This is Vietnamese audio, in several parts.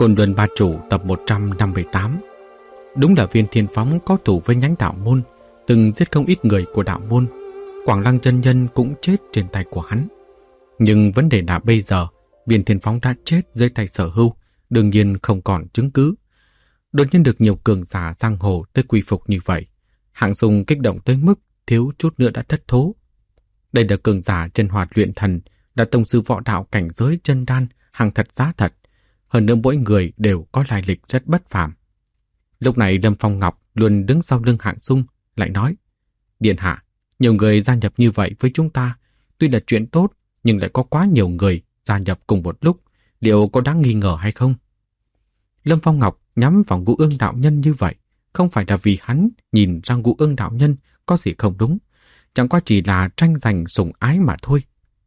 Côn Luân Ba Chủ tập 158. Đúng là Viên Thiên Phóng có thù với nhánh đạo môn, từng giết không ít người của đạo môn. Quảng Lăng chân nhân cũng chết trên tay của hắn. Nhưng vấn đề là bây giờ Viên Thiên Phóng đã chết dưới tay Sở Hưu, đương nhiên không còn chứng cứ. Đột nhiên được nhiều cường giả giang hồ tới quy phục như vậy, Hạng Sùng kích động tới mức thiếu chút nữa đã thất thố. Đây là cường giả chân hoạt luyện thần, là tông sư võ đạo cảnh giới chân đan, hàng thật giá thật. Hơn nữa mỗi người đều có lai lịch rất bất phàm. Lúc này Lâm Phong Ngọc luôn đứng sau lưng Hạng Sung, lại nói: Điện hạ, nhiều người gia nhập như vậy với chúng ta, tuy là chuyện tốt, nhưng lại có quá nhiều người gia nhập cùng một lúc, liệu có đáng nghi ngờ hay không? Lâm Phong Ngọc nhắm vào Ngũ Ương đạo nhân như vậy, không phải là vì hắn nhìn ra Ngũ Ương đạo nhân có gì không đúng, chẳng qua chỉ là tranh giành sủng ái mà thôi.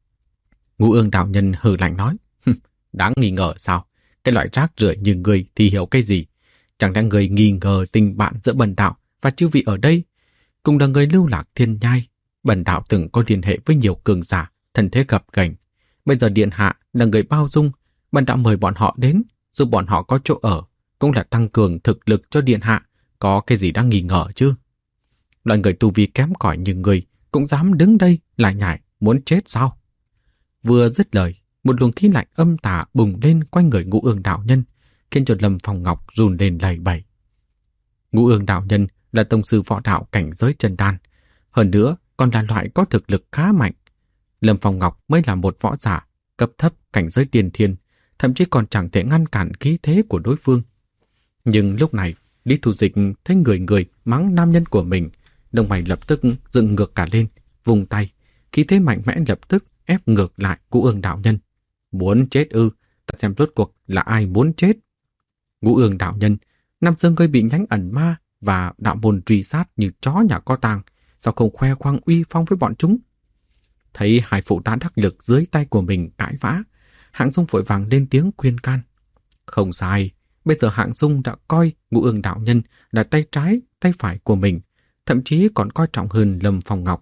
Ngũ Ương đạo nhân hừ lạnh nói: Đáng nghi ngờ sao? Cái loại rác rưởi như người thì hiểu cái gì? Chẳng lẽ người nghi ngờ tình bạn giữa Bần đạo và chư vị ở đây cùng là người lưu lạc thiên nhai? Bần đạo từng có liên hệ với nhiều cường giả, thân thế gập ghềnh. Bây giờ điện hạ là người bao dung, Bần đạo mời bọn họ đến, giúp bọn họ có chỗ ở, cũng là tăng cường thực lực cho điện hạ. Có cái gì đang nghi ngờ chứ? Loại người tu vi kém cỏi như người cũng dám đứng đây lại nhảy, muốn chết sao? Vừa dứt lời, một luồng khí lạnh âm tà bùng lên quanh người Ngũ Ương đạo nhân, khiến cho Lâm Phong Ngọc run lên lẩy bẩy. Ngũ Ương đạo nhân là tông sư võ đạo cảnh giới chân đan, hơn nữa còn là loại có thực lực khá mạnh. Lâm Phong Ngọc mới là một võ giả cấp thấp cảnh giới tiên thiên, thậm chí còn chẳng thể ngăn cản khí thế của đối phương. Nhưng lúc này, Lý Thu Dịch thấy người mắng nam nhân của mình, đồng mày lập tức dựng ngược cả lên, vùng tay, khí thế mạnh mẽ lập tức ép ngược lại Ngũ Ương đạo nhân. Muốn chết ư? Ta xem rốt cuộc là ai muốn chết. Ngũ Ương đạo nhân, năm xưa ngươi bị nhánh ẩn ma và đạo môn truy sát như chó nhà có tang, sao không khoe khoang uy phong với bọn chúng? Thấy hai phụ tá đắc lực dưới tay của mình cãi vã, Hạng Dung vội vàng lên tiếng khuyên can. Không sai, bây giờ Hạng Dung đã coi Ngũ Ương đạo nhân là tay trái, tay phải của mình, thậm chí còn coi trọng hơn Lâm Phong Ngọc.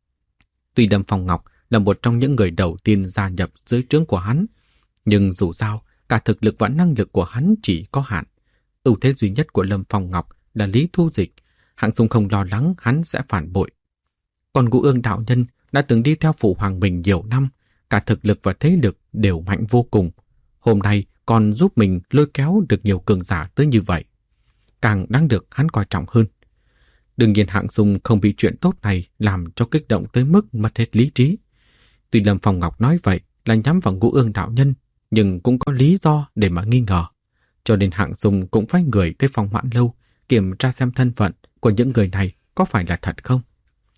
Tuy Lâm Phong Ngọc là một trong những người đầu tiên gia nhập dưới trướng của hắn, nhưng dù sao, cả thực lực và năng lực của hắn chỉ có hạn. Ưu thế duy nhất của Lâm Phong Ngọc là Lý Thu Dịch, Hạng Dung không lo lắng hắn sẽ phản bội. Còn Ngũ Ương đạo nhân đã từng đi theo phụ hoàng mình nhiều năm, cả thực lực và thế lực đều mạnh vô cùng. Hôm nay còn giúp mình lôi kéo được nhiều cường giả tới như vậy, càng đáng được hắn coi trọng hơn. Đương nhiên Hạng Dung không bị chuyện tốt này làm cho kích động tới mức mất hết lý trí. Tuy Lâm Phong Ngọc nói vậy là nhắm vào Ngũ Ương đạo nhân, nhưng cũng có lý do để mà nghi ngờ. Cho nên Hạng Dung cũng phái người tới Phong Mãn Lâu kiểm tra xem thân phận của những người này có phải là thật không.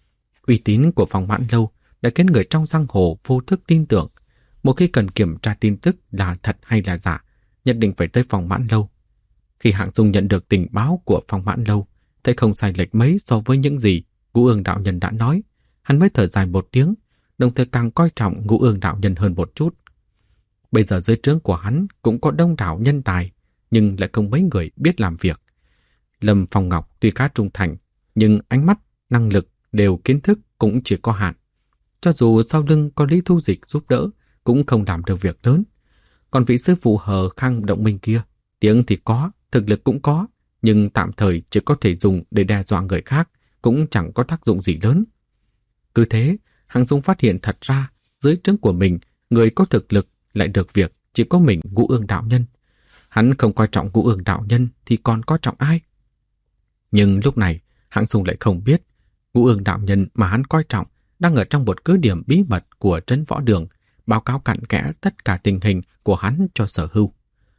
Uy tín của Phong Mãn Lâu đã khiến người trong giang hồ vô thức tin tưởng, một khi cần kiểm tra tin tức là thật hay là giả, nhất định phải tới Phong Mãn Lâu. Khi Hạng Dung nhận được tình báo của Phong Mãn Lâu, thấy không sai lệch mấy so với những gì Ngũ Ương đạo nhân đã nói, hắn mới thở dài một tiếng, đồng thời càng coi trọng Ngũ Ương đạo nhân hơn một chút. Bây giờ dưới trướng của hắn cũng có đông đảo nhân tài, nhưng lại không mấy người biết làm việc. Lâm Phong Ngọc tuy khá trung thành, nhưng ánh mắt, năng lực đều kiến thức cũng chỉ có hạn. Cho dù sau lưng có Lý Thu Dịch giúp đỡ, cũng không làm được việc lớn. Còn vị sư phụ Hờ Khang Động Minh kia, tiếng thì có, thực lực cũng có, nhưng tạm thời chỉ có thể dùng để đe dọa người khác, cũng chẳng có tác dụng gì lớn. Cứ thế, Hạng Dung phát hiện thật ra, dưới trướng của mình, người có thực lực lại được việc chỉ có mình Ngũ Ương đạo nhân. Hắn không coi trọng Ngũ Ương đạo nhân thì còn coi trọng ai? Nhưng lúc này, Hạng Dung lại không biết, Ngũ Ương đạo nhân mà hắn coi trọng đang ở trong một cứ điểm bí mật của trấn võ đường, báo cáo cặn kẽ tất cả tình hình của hắn cho Sở Hưu.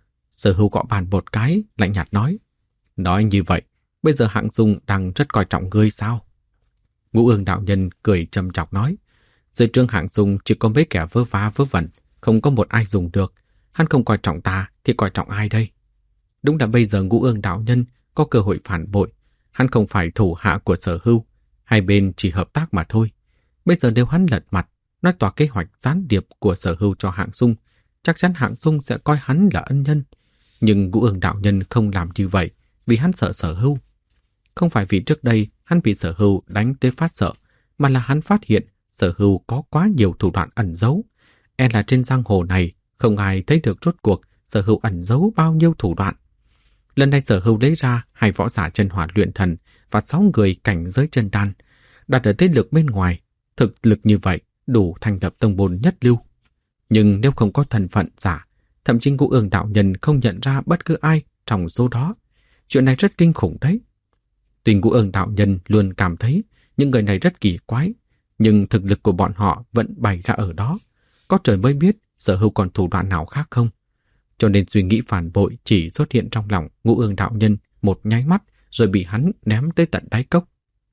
Sở Hưu gõ bàn một cái, lạnh nhạt nói: Nói như vậy, bây giờ Hạng Dung đang rất coi trọng ngươi sao? Ngũ Ương đạo nhân cười trầm chọc nói: Dưới trướng Hạng Dung chỉ có mấy kẻ vớ vá vớ vẩn, không có một ai dùng được. Hắn không coi trọng ta thì coi trọng ai đây? Đúng là bây giờ Ngũ Ương đạo nhân có cơ hội phản bội. Hắn không phải thủ hạ của Sở Hưu, hai bên chỉ hợp tác mà thôi. Bây giờ nếu hắn lật mặt, nói tỏa kế hoạch gián điệp của Sở Hưu cho Hạng Dung, chắc chắn Hạng Dung sẽ coi hắn là ân nhân. Nhưng Ngũ Ương đạo nhân không làm như vậy vì hắn sợ Sở Hưu. Không phải vì trước đây hắn bị Sở Hưu đánh tới phát sợ, mà là hắn phát hiện Sở Hưu có quá nhiều thủ đoạn ẩn giấu. E là trên giang hồ này không ai thấy được rốt cuộc Sở Hưu ẩn giấu bao nhiêu thủ đoạn. Lần này Sở Hưu lấy ra 2 võ giả chân hỏa luyện thần và 6 người cảnh giới chân đan, đặt ở thế lực bên ngoài. Thực lực như vậy đủ thành lập tông môn nhất lưu. Nhưng nếu không có thân phận giả, thậm chí Ngũ Ương đạo nhân không nhận ra bất cứ ai trong số đó. Chuyện này rất kinh khủng đấy. Tuy Ngũ Ương đạo nhân luôn cảm thấy những người này rất kỳ quái, nhưng thực lực của bọn họ vẫn bày ra ở đó. Có trời mới biết Sở Hưu còn thủ đoạn nào khác không. Cho nên suy nghĩ phản bội chỉ xuất hiện trong lòng Ngũ Ương đạo nhân một nháy mắt rồi bị hắn ném tới tận đáy cốc.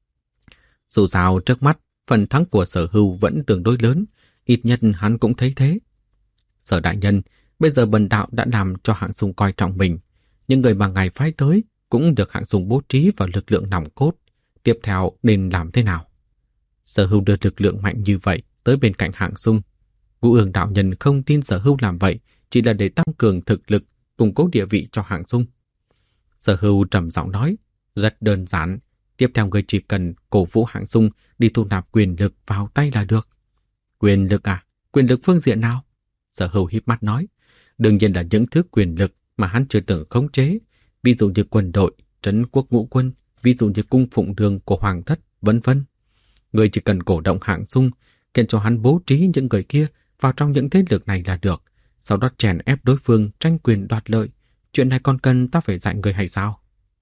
Dù sao trước mắt, phần thắng của Sở Hưu vẫn tương đối lớn, ít nhất hắn cũng thấy thế. Sở đại nhân, bây giờ bần đạo đã làm cho Hạng Sung coi trọng mình, nhưng người mà ngài phái tới cũng được Hạng Sung bố trí vào lực lượng nòng cốt. Tiếp theo nên làm thế nào? Sở Hưu đưa lực lượng mạnh như vậy tới bên cạnh Hạng Sung. Ngũ Ương đạo nhân không tin Sở Hưu làm vậy chỉ là để tăng cường thực lực, củng cố địa vị cho Hạng Sung. Sở Hưu trầm giọng nói, rất đơn giản. Tiếp theo người chỉ cần cổ vũ Hạng Sung đi thu nạp quyền lực vào tay là được. Quyền lực à? Quyền lực phương diện nào? Sở Hưu híp mắt nói, đương nhiên là những thứ quyền lực mà hắn chưa từng khống chế, ví dụ như quân đội, trấn quốc ngũ quân, ví dụ như cung phụng đường của hoàng thất, vân vân. Người chỉ cần cổ động Hạng Sung, khiến cho hắn bố trí những người kia vào trong những thế lực này là được, sau đó chèn ép đối phương tranh quyền đoạt lợi. Chuyện này còn cần ta phải dạy người hay sao?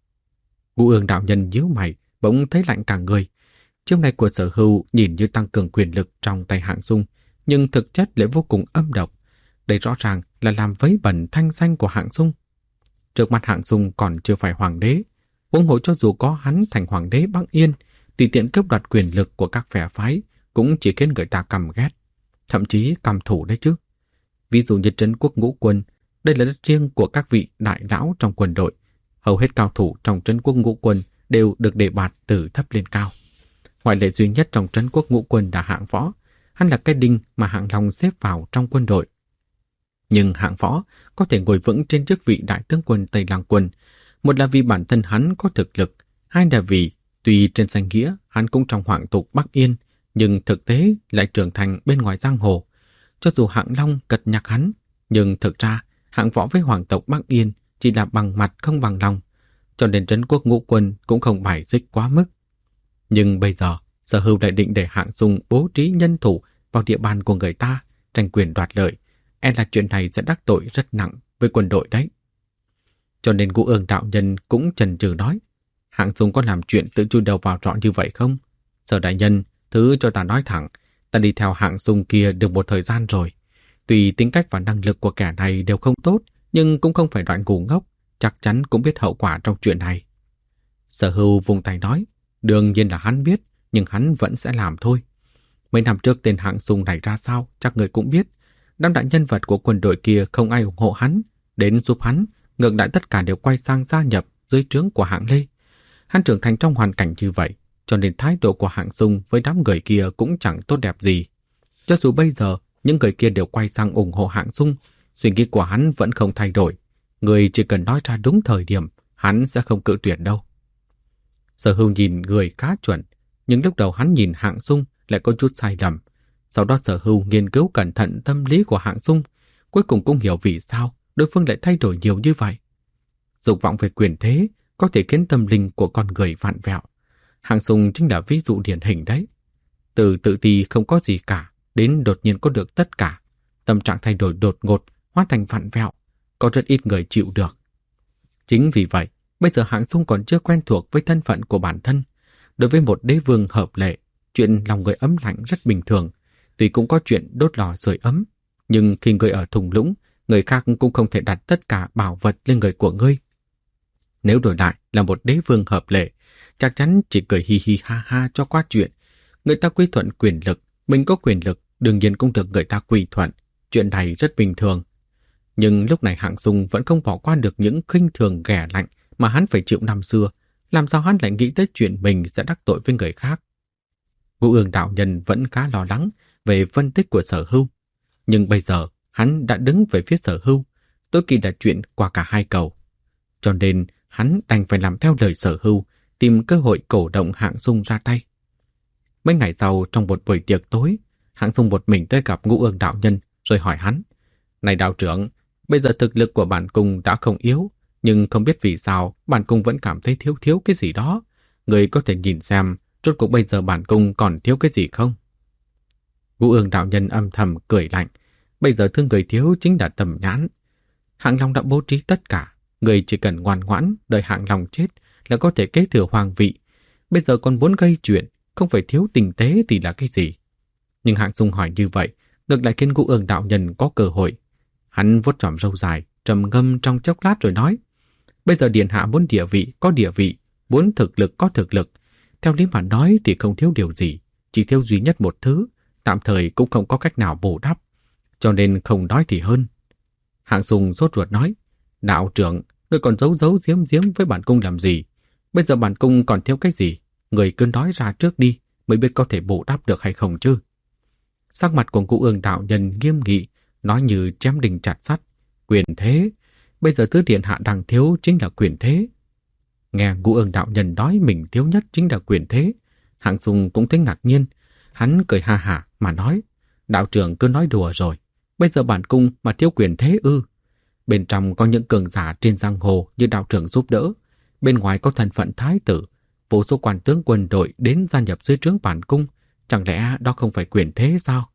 Ngũ Ương đạo nhân nhíu mày, bỗng thấy lạnh cả người. Chiêu này của Sở Hưu nhìn như tăng cường quyền lực trong tay Hạng Sung, nhưng thực chất lại vô cùng âm độc. Đây rõ ràng là làm vấy bẩn thanh danh của Hạng Sung. Trước mặt Hạng Sung còn chưa phải hoàng đế, huống hồ cho dù có hắn thành hoàng đế Bắc Yên, tùy tiện cướp đoạt quyền lực của các phe phái cũng chỉ khiến người ta căm ghét, thậm chí căm thù đấy chứ. Ví dụ như trấn quốc ngũ quân, đây là đất riêng của các vị đại lão trong quân đội. Hầu hết cao thủ trong trấn quốc ngũ quân đều được đề bạt từ thấp lên cao. Ngoại lệ duy nhất trong trấn quốc ngũ quân là Hạng Võ. Hắn là cái đinh mà Hạng Long xếp vào trong quân đội. Nhưng Hạng Võ có thể ngồi vững trên chức vị đại tướng quân Tây Lăng Quân. Một là vì bản thân hắn có thực lực, hai là vì tuy trên danh nghĩa hắn cũng trong hoàng tộc Bắc Yên, nhưng thực tế lại trưởng thành bên ngoài giang hồ. Cho dù Hạng Long cật nhắc hắn, nhưng thực ra Hạng Võ với hoàng tộc Bắc Yên chỉ là bằng mặt không bằng lòng, cho nên trấn quốc ngũ quân cũng không bài xích quá mức. Nhưng bây giờ, Sở Hưu lại định để Hạng Sung bố trí nhân thủ vào địa bàn của người ta, tranh quyền đoạt lợi, là chuyện này sẽ đắc tội rất nặng với quân đội đấy. Cho nên Ngũ Ương đạo nhân cũng chần chừ nói, Hạng Sung có làm chuyện tự chui đầu vào trọn như vậy không? Sở đại nhân, thứ cho ta nói thẳng, ta đi theo Hạng Sung kia được một thời gian rồi. Tuy tính cách và năng lực của kẻ này đều không tốt, nhưng cũng không phải loại ngu ngốc, chắc chắn cũng biết hậu quả trong chuyện này. Sở Hưu vùng tay nói, đương nhiên là hắn biết, nhưng hắn vẫn sẽ làm thôi. Mấy năm trước tên Hạng Sung này ra sao, chắc người cũng biết. Đám đại nhân vật của quân đội kia không ai ủng hộ hắn, đến giúp hắn, ngược lại tất cả đều quay sang gia nhập dưới trướng của Hạng Lê. Hắn trưởng thành trong hoàn cảnh như vậy, cho nên thái độ của Hạng Sung với đám người kia cũng chẳng tốt đẹp gì. Cho dù bây giờ những người kia đều quay sang ủng hộ Hạng Sung, suy nghĩ của hắn vẫn không thay đổi. Người chỉ cần nói ra đúng thời điểm, hắn sẽ không cự tuyệt đâu. Sở Hưu nhìn người khá chuẩn, nhưng lúc đầu hắn nhìn Hạng Sung lại có chút sai lầm. Sau đó Sở Hưu nghiên cứu cẩn thận tâm lý của Hạng Sung, cuối cùng cũng hiểu vì sao đối phương lại thay đổi nhiều như vậy. Dục vọng về quyền thế có thể khiến tâm linh của con người vặn vẹo. Hạng Sung chính là ví dụ điển hình đấy. Từ tự ti không có gì cả, đến đột nhiên có được tất cả. Tâm trạng thay đổi đột ngột, hóa thành vặn vẹo, có rất ít người chịu được. Chính vì vậy, bây giờ Hạng Sung còn chưa quen thuộc với thân phận của bản thân. Đối với một đế vương hợp lệ, chuyện lòng người ấm lạnh rất bình thường. Tuy cũng có chuyện đốt lò sưởi ấm, nhưng khi người ở thung lũng, người khác cũng không thể đặt tất cả bảo vật lên người của ngươi. Nếu đổi lại là một đế vương hợp lệ, chắc chắn chỉ cười hi hi ha ha cho qua chuyện. Người ta quy thuận quyền lực, mình có quyền lực, đương nhiên cũng được người ta quy thuận. Chuyện này rất bình thường. Nhưng lúc này Hạng Sung vẫn không bỏ qua được những khinh thường ghẻ lạnh mà hắn phải chịu năm xưa. Làm sao hắn lại nghĩ tới chuyện mình sẽ đắc tội với người khác? Ngũ Ương đạo nhân vẫn khá lo lắng về phân tích của Sở Hưu. Nhưng bây giờ hắn đã đứng về phía Sở Hưu, tối kỳ là chuyện qua cả hai cầu. Cho nên hắn đành phải làm theo lời Sở Hưu, tìm cơ hội cổ động Hạng Sung ra tay. Mấy ngày sau, trong một buổi tiệc tối, Hạng Sung một mình tới gặp Ngũ Ương đạo nhân rồi hỏi hắn, này đạo trưởng, Bây giờ thực lực của bản cung đã không yếu, nhưng không biết vì sao bản cung vẫn cảm thấy thiếu thiếu cái gì đó. Người có thể nhìn xem, rốt cuộc bây giờ bản cung còn thiếu cái gì không? Ngũ Ương đạo nhân âm thầm cười lạnh. Bây giờ thứ người thiếu chính là tầm nhãn. Hạng Long đã bố trí tất cả. Người chỉ cần ngoan ngoãn, đợi Hạng Long chết là có thể kế thừa hoàng vị. Bây giờ còn muốn gây chuyện, không phải thiếu tình tế thì là cái gì? Nhưng Hạng Dung hỏi như vậy, ngược lại khiến Ngũ Ương đạo nhân có cơ hội. Hắn vuốt tròm râu dài, trầm ngâm trong chốc lát rồi nói. Bây giờ điện hạ muốn địa vị có địa vị, muốn thực lực có thực lực. Theo lý mà nói thì không thiếu điều gì, chỉ thiếu duy nhất một thứ, tạm thời cũng không có cách nào bù đắp. Cho nên không nói thì hơn. Hạng Dung sốt ruột nói, đạo trưởng, ngươi còn giấu giấu giếm giếm với bản cung làm gì? Bây giờ bản cung còn thiếu cái gì? Người cứ nói ra trước đi, mới biết có thể bù đắp được hay không chứ. Sắc mặt của Ngũ Ương đạo nhân nghiêm nghị, nói như chém đinh chặt sắt. Quyền thế, bây giờ thứ điện hạ đang thiếu chính là quyền thế. Nghe Ngũ Ương đạo nhân nói mình thiếu nhất chính là quyền thế, Hạng Dung cũng thấy ngạc nhiên. Hắn cười ha hả mà nói, đạo trưởng cứ nói đùa rồi. Bây giờ bản cung mà thiếu quyền thế ư? Bên trong có những cường giả trên giang hồ như đạo trưởng giúp đỡ. Bên ngoài có thân phận thái tử, vô số quan tướng quân đội đến gia nhập dưới trướng bản cung. Chẳng lẽ đó không phải quyền thế sao?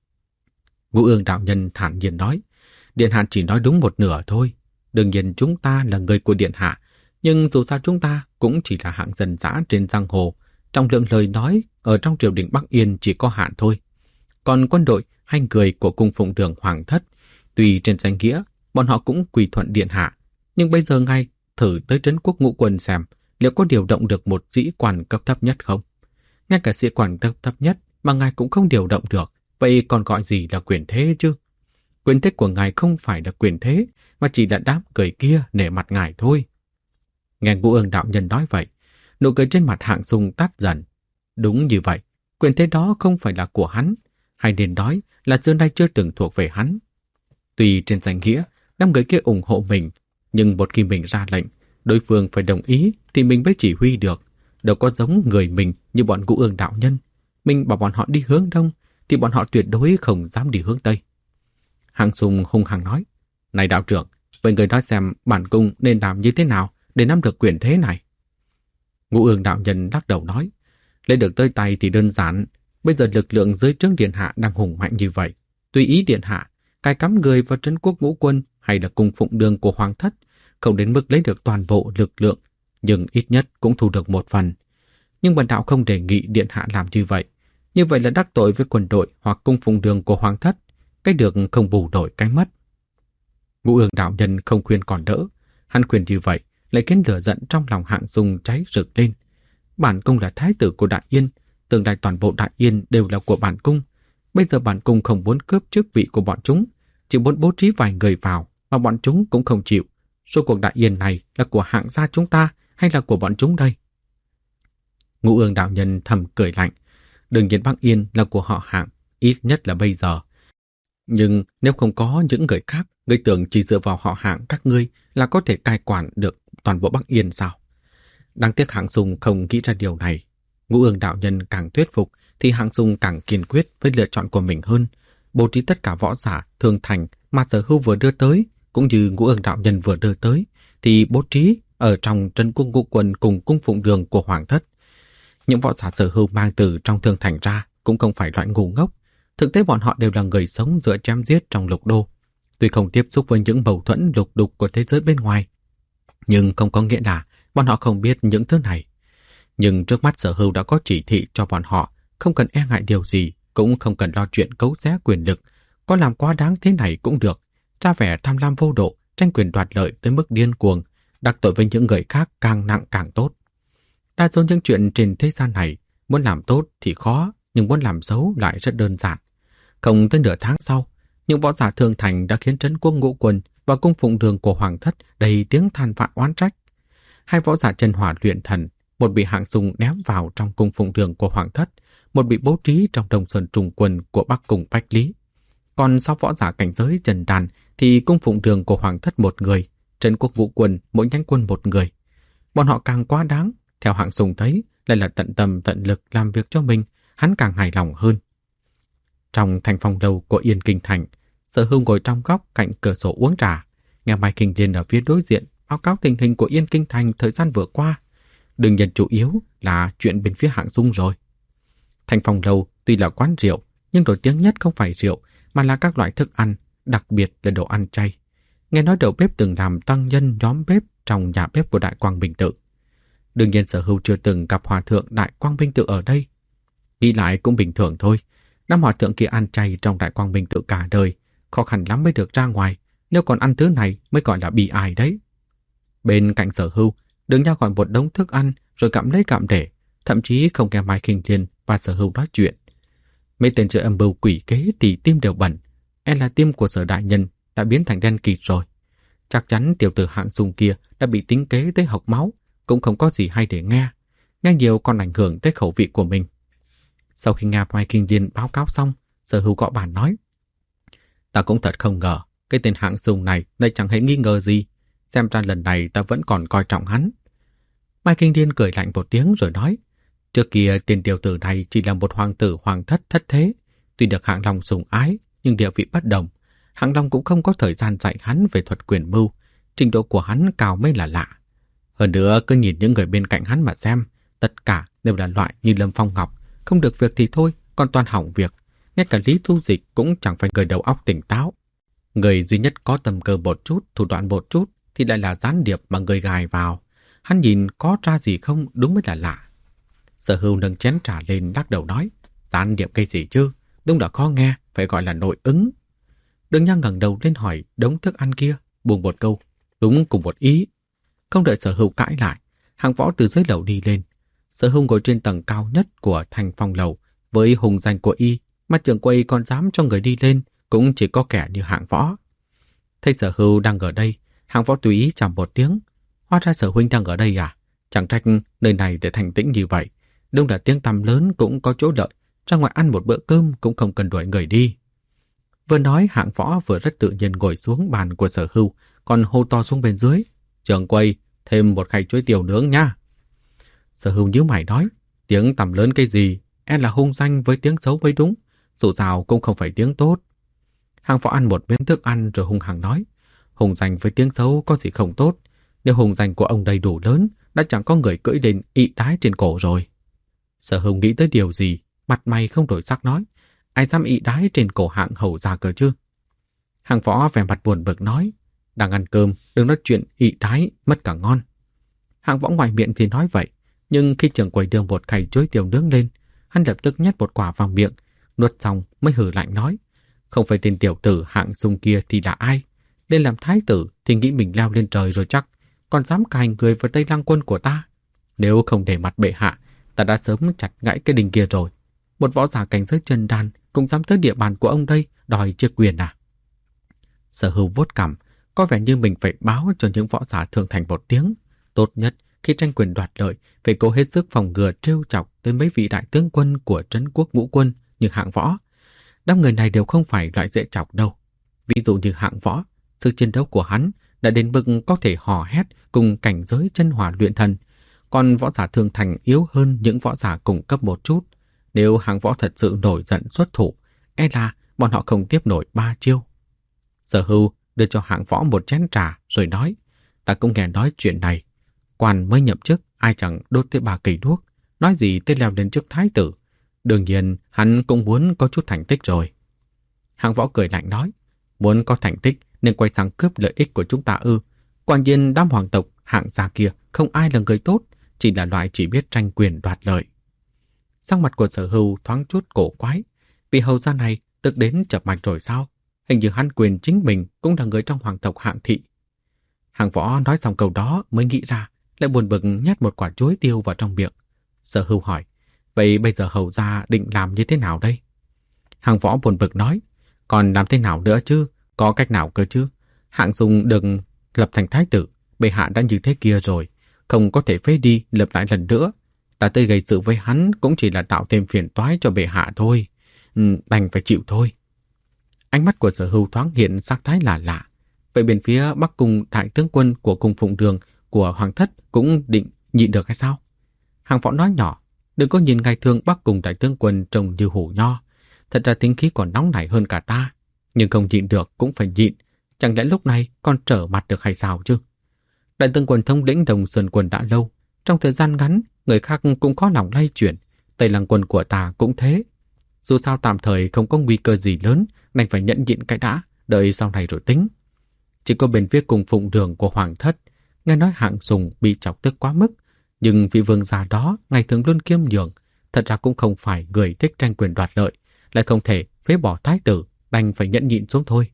Ngũ Ương đạo nhân thản nhiên nói, điện hạ chỉ nói đúng một nửa thôi. Đương nhiên chúng ta là người của điện hạ, nhưng dù sao chúng ta cũng chỉ là hạng dân dã trên giang hồ. Trong lượng lời nói ở trong triều đình Bắc Yên chỉ có hạn thôi. Còn quân đội hay người của cung phụng đường hoàng thất, tuy trên danh nghĩa bọn họ cũng quỳ thuận điện hạ, nhưng bây giờ ngay thử tới trấn quốc ngũ quân xem liệu có điều động được một sĩ quan cấp thấp nhất không? Ngay cả sĩ quan cấp thấp nhất mà ngài cũng không điều động được, vậy còn gọi gì là quyền thế chứ? Quyền thế của ngài không phải là quyền thế, mà chỉ là đám cười kia nể mặt ngài thôi. Nghe Ngũ Ương đạo nhân nói vậy, nụ cười trên mặt Hạng Dung tắt dần. Đúng như vậy, quyền thế đó không phải là của hắn, hay nên nói là xưa nay chưa từng thuộc về hắn. Tuy trên danh nghĩa, đám người kia ủng hộ mình, nhưng một khi mình ra lệnh, đối phương phải đồng ý thì mình mới chỉ huy được. Đâu có giống người mình như bọn Ngũ Ương đạo nhân. Mình bảo bọn họ đi hướng đông, thì bọn họ tuyệt đối không dám đi hướng tây. Hạng Dung hung hăng nói, này đạo trưởng, vậy người nói xem bản cung nên làm như thế nào để nắm được quyền thế này? Ngũ Ương đạo nhân lắc đầu nói, lấy được tới tay thì đơn giản. Bây giờ lực lượng dưới trướng điện hạ đang hùng mạnh như vậy. Tùy ý điện hạ, cài cắm người vào trấn quốc ngũ quân hay là cung phụng đường của hoàng thất, không đến mức lấy được toàn bộ lực lượng, nhưng ít nhất cũng thu được một phần. Nhưng bần đạo không đề nghị điện hạ làm như vậy. Như vậy là đắc tội với quân đội hoặc cung phụng đường của hoàng thất, cái được không bù đổi cái mất. Ngũ Ương đạo nhân không khuyên còn đỡ. Hắn khuyên như vậy lại khiến lửa giận trong lòng Hạng Dung cháy rực lên. Bản cung là thái tử của Đại Yên, tương lai toàn bộ Đại Yên đều là của bản cung. Bây giờ bản cung không muốn cướp chức vị của bọn chúng, chỉ muốn bố trí vài người vào mà bọn chúng cũng không chịu. Số cuộc Đại Yên này là của Hạng gia chúng ta hay là của bọn chúng đây? Ngũ Ương đạo nhân thầm cười lạnh. Đương nhiên Bắc Yên là của họ Hạng, ít nhất là bây giờ. Nhưng nếu không có những người khác, ngươi tưởng chỉ dựa vào họ Hạng các ngươi là có thể cai quản được toàn bộ Bắc Yên sao? Đáng tiếc Hạng Dung không nghĩ ra điều này. Ngũ Ương đạo nhân càng thuyết phục thì Hạng Dung càng kiên quyết với lựa chọn của mình hơn. Bố trí tất cả võ giả thường thành mà Sở Hưu vừa đưa tới, cũng như Ngũ Ương đạo nhân vừa đưa tới, thì bố trí ở trong trấn quốc ngũ quân cùng cung phụng đường của hoàng thất. Những võ giả Sở Hưu mang từ trong thương thành ra cũng không phải loại ngu ngốc. Thực tế bọn họ đều là người sống giữa chém giết trong lục đô. Tuy không tiếp xúc với những mâu thuẫn lục đục của thế giới bên ngoài, nhưng không có nghĩa là bọn họ không biết những thứ này. Nhưng trước mắt Sở Hưu đã có chỉ thị cho bọn họ, không cần e ngại điều gì, cũng không cần lo chuyện cấu xé quyền lực. Có làm quá đáng thế này cũng được, ra vẻ tham lam vô độ, tranh quyền đoạt lợi tới mức điên cuồng, đắc tội với những người khác càng nặng càng tốt. Đa số những chuyện trên thế gian này, muốn làm tốt thì khó, nhưng muốn làm xấu lại rất đơn giản. Không tới nửa tháng sau, những võ giả thương thành đã khiến trấn quốc ngũ quân và cung phụng đường của hoàng thất đầy tiếng than vãn oán trách. Hai võ giả chân hỏa luyện thần, một bị Hạng Dung ném vào trong cung phụng đường của hoàng thất, một bị bố trí trong Đông Sơn trùng quân của Bắc Cung Bách Lý. Còn 6 võ giả cảnh giới trần đàn thì cung phụng đường của hoàng thất một người, trấn quốc vũ quân mỗi nhánh quân một người. Bọn họ càng quá đáng, theo Hạng Dung thấy lại là tận tâm tận lực làm việc cho mình, hắn càng hài lòng hơn. Trong thành phòng lâu của Yên Kinh Thành, Sở Hưu ngồi trong góc cạnh cửa sổ uống trà. nghe Mai Kinh Liên ở phía đối diện báo cáo tình hình của Yên Kinh Thành thời gian vừa qua. Đương nhiên chủ yếu là chuyện bên phía Hạng Dung rồi. Thành Phong Lâu tuy là quán rượu, nhưng nổi tiếng nhất không phải rượu, mà là các loại thức ăn, đặc biệt là đồ ăn chay. Nghe nói đầu bếp từng làm tăng nhân nhóm bếp trong nhà bếp của Đại Quang Minh Tự. Đương nhiên Sở Hưu chưa từng gặp hòa thượng Đại Quang Minh Tự ở đây. Nghĩ lại cũng bình thường thôi. Năm hòa thượng kia ăn chay trong Đại Quang Minh Tự cả đời, khó khăn lắm mới được ra ngoài. Nếu còn ăn thứ này mới gọi là bi ai đấy. Bên cạnh Sở Hưu, Đường Nha gọi một đống thức ăn rồi gặm lấy gặm để, thậm chí không nghe Mai Kinh Liên và Sở Hưu nói chuyện. Mấy tên chơi âm mưu quỷ kế thì tim đều bẩn, là tim của Sở đại nhân đã biến thành đen kịt rồi. Chắc chắn tiểu tử Hạng Dung kia đã bị tính kế tới hộc máu, cũng không có gì hay để nghe. Nghe nhiều còn ảnh hưởng tới khẩu vị của mình. Sau khi nghe Mai Kinh Liên báo cáo xong, Sở Hưu gõ bàn nói: Ta cũng thật không ngờ, cái tên Hạng Dung này lại chẳng hề nghi ngờ gì. Xem ra lần này ta vẫn còn coi trọng hắn. Mai Kinh Liên cười lạnh một tiếng rồi nói: Trước kia tên tiểu tử này chỉ là một hoàng tử hoàng thất thất thế. Tuy được Hạng Long sủng ái, nhưng địa vị bất đồng. Hạng Long cũng không có thời gian dạy hắn về thuật quyền mưu. Trình độ của hắn cao mới là lạ. Hơn nữa cứ nhìn những người bên cạnh hắn mà xem, tất cả đều là loại như Lâm Phong Ngọc. Không được việc thì thôi, còn toàn hỏng việc. Ngay cả Lý Thu Dịch cũng chẳng phải người đầu óc tỉnh táo. Người duy nhất có tầm cơ một chút, thủ đoạn một chút thì lại là gián điệp mà người gài vào. Hắn nhìn có ra gì không đúng mới là lạ. Sở Hưu nâng chén trà lên lắc đầu nói: Gián điệp cái gì chứ? Đúng là khó nghe, phải gọi là nội ứng. Đường Nha ngẩng đầu lên hỏi đống thức ăn kia, buông một câu: Đúng cùng một ý. Không đợi Sở Hưu cãi lại, Hàng Võ từ dưới lầu đi lên. Sở Hưu ngồi trên tầng cao nhất của Thành Phong lầu, với hùng danh của y, mà trưởng quầy còn dám cho người đi lên, cũng chỉ có kẻ như Hạng Võ. Thấy Sở Hưu đang ở đây, Hạng Võ tùy ý chào một tiếng: Hóa ra Sở huynh đang ở đây à? Chẳng trách nơi này để thành tĩnh như vậy. Đúng là tiếng tăm lớn cũng có chỗ đợi, ra ngoài ăn một bữa cơm cũng không cần đuổi người đi. Vừa nói, Hạng Võ vừa rất tự nhiên ngồi xuống bàn của Sở Hưu, còn hô to xuống bên dưới: Trưởng quầy, thêm một khay chuối tiêu nướng nha. Sở Hưu nhíu mày nói: Tiếng tăm lớn cái gì? Là hung danh với tiếng xấu mới đúng. Dù sao cũng không phải tiếng tốt. Hạng Võ ăn một miếng thức ăn rồi hung hăng nói: Hùng danh với tiếng xấu có gì không tốt. Nếu hùng danh của ông đầy đủ lớn, đã chẳng có người cưỡi lên ị đái trên cổ rồi. Sở Hưu nghĩ tới điều gì, mặt mày không đổi sắc nói: Ai dám ị đái trên cổ Hạng hầu ra cơ chứ? Hạng Võ vẻ mặt buồn bực nói: Đang ăn cơm, đừng nói chuyện ị đái, mất cả ngon. Hạng Võ ngoài miệng thì nói vậy, nhưng khi trưởng quầy đưa một khay chuối tiêu nướng lên, hắn lập tức nhét một quả vào miệng, nuốt xong mới hừ lạnh nói: Không phải tên tiểu tử Hạng Dung kia thì là ai? Lên làm thái tử thì nghĩ mình leo lên trời rồi chắc, còn dám cài người vào Tây Lăng quân của ta. Nếu không để mặt bệ hạ, ta đã sớm chặt gãy cái đình kia rồi. Một võ giả cảnh giới chân đan cũng dám tới địa bàn của ông đây đòi chia quyền à? Sở Hưu vuốt cằm, có vẻ như mình phải báo cho những võ giả thượng thành một tiếng. Tốt nhất khi tranh quyền đoạt lợi phải cố hết sức phòng ngừa trêu chọc tới mấy vị đại tướng quân của trấn quốc ngũ quân như Hạng Võ. Đám người này đều không phải loại dễ chọc đâu. Ví dụ như Hạng Võ, sức chiến đấu của hắn đã đến mức có thể hò hét cùng cảnh giới chân hỏa luyện thần, còn võ giả thường thành yếu hơn những võ giả cùng cấp một chút. Nếu Hạng Võ thật sự nổi giận xuất thủ, là bọn họ không tiếp nổi 3 chiêu. Sở Hưu đưa cho Hạng Võ một chén trà rồi nói: Ta cũng nghe nói chuyện này. Quan mới nhậm chức, ai chẳng đốt tới 3 cây đuốc, nói gì tới leo lên chức thái tử. Đương nhiên hắn cũng muốn có chút thành tích rồi. Hạng Võ cười lạnh nói: Muốn có thành tích nên quay sang cướp lợi ích của chúng ta ư? Quả nhiên đám hoàng tộc Hạng gia kia không ai là người tốt, chỉ là loại chỉ biết tranh quyền đoạt lợi. Sắc mặt của Sở Hưu thoáng chút cổ quái, vì hầu gia này tức đến chập mạch rồi sao? Hình như hắn quyền chính mình cũng là người trong hoàng tộc Hạng thị. Hạng Võ nói xong câu đó mới nghĩ ra, lại buồn bực nhét một quả chuối tiêu vào trong miệng. Sở Hưu hỏi: Vậy bây giờ hầu gia định làm như thế nào đây? Hạng Võ buồn bực nói: Còn làm thế nào nữa chứ? Có cách nào cơ chứ? Hạng Dung đừng lập thành thái tử, bệ hạ đã như thế kia rồi, không có thể phế đi lập lại lần nữa. Ta tới gây sự với hắn cũng chỉ là tạo thêm phiền toái cho bệ hạ thôi. Đành phải chịu thôi. Ánh mắt của Sở Hưu thoáng hiện sắc thái lạ lạ. Vậy bên phía Bắc Cung đại tướng quân của cung Phụng Đường của Hoàng thất cũng định nhịn được hay sao? Hạng Võ nói nhỏ: Đừng có nhìn ngày thường Bắc Cung đại tướng quân trông như hổ nho. Thật ra tính khí còn nóng nảy hơn cả ta. Nhưng không nhịn được cũng phải nhịn. Chẳng lẽ lúc này còn trở mặt được hay sao chứ? Đại tướng quân thống lĩnh Đồng Sơn quân đã lâu, trong thời gian ngắn, người khác cũng có lòng lay chuyển, Tây Lăng quân của ta cũng thế. Dù sao tạm thời không có nguy cơ gì lớn, đành phải nhẫn nhịn cái đã, đợi sau này rồi tính. Chỉ có bên phía cùng phụng đường của Hoàng thất, nghe nói Hạng Sùng bị chọc tức quá mức, nhưng vị vương gia đó ngày thường luôn kiêm nhường, thật ra cũng không phải người thích tranh quyền đoạt lợi, lại không thể phế bỏ thái tử, đành phải nhẫn nhịn xuống thôi.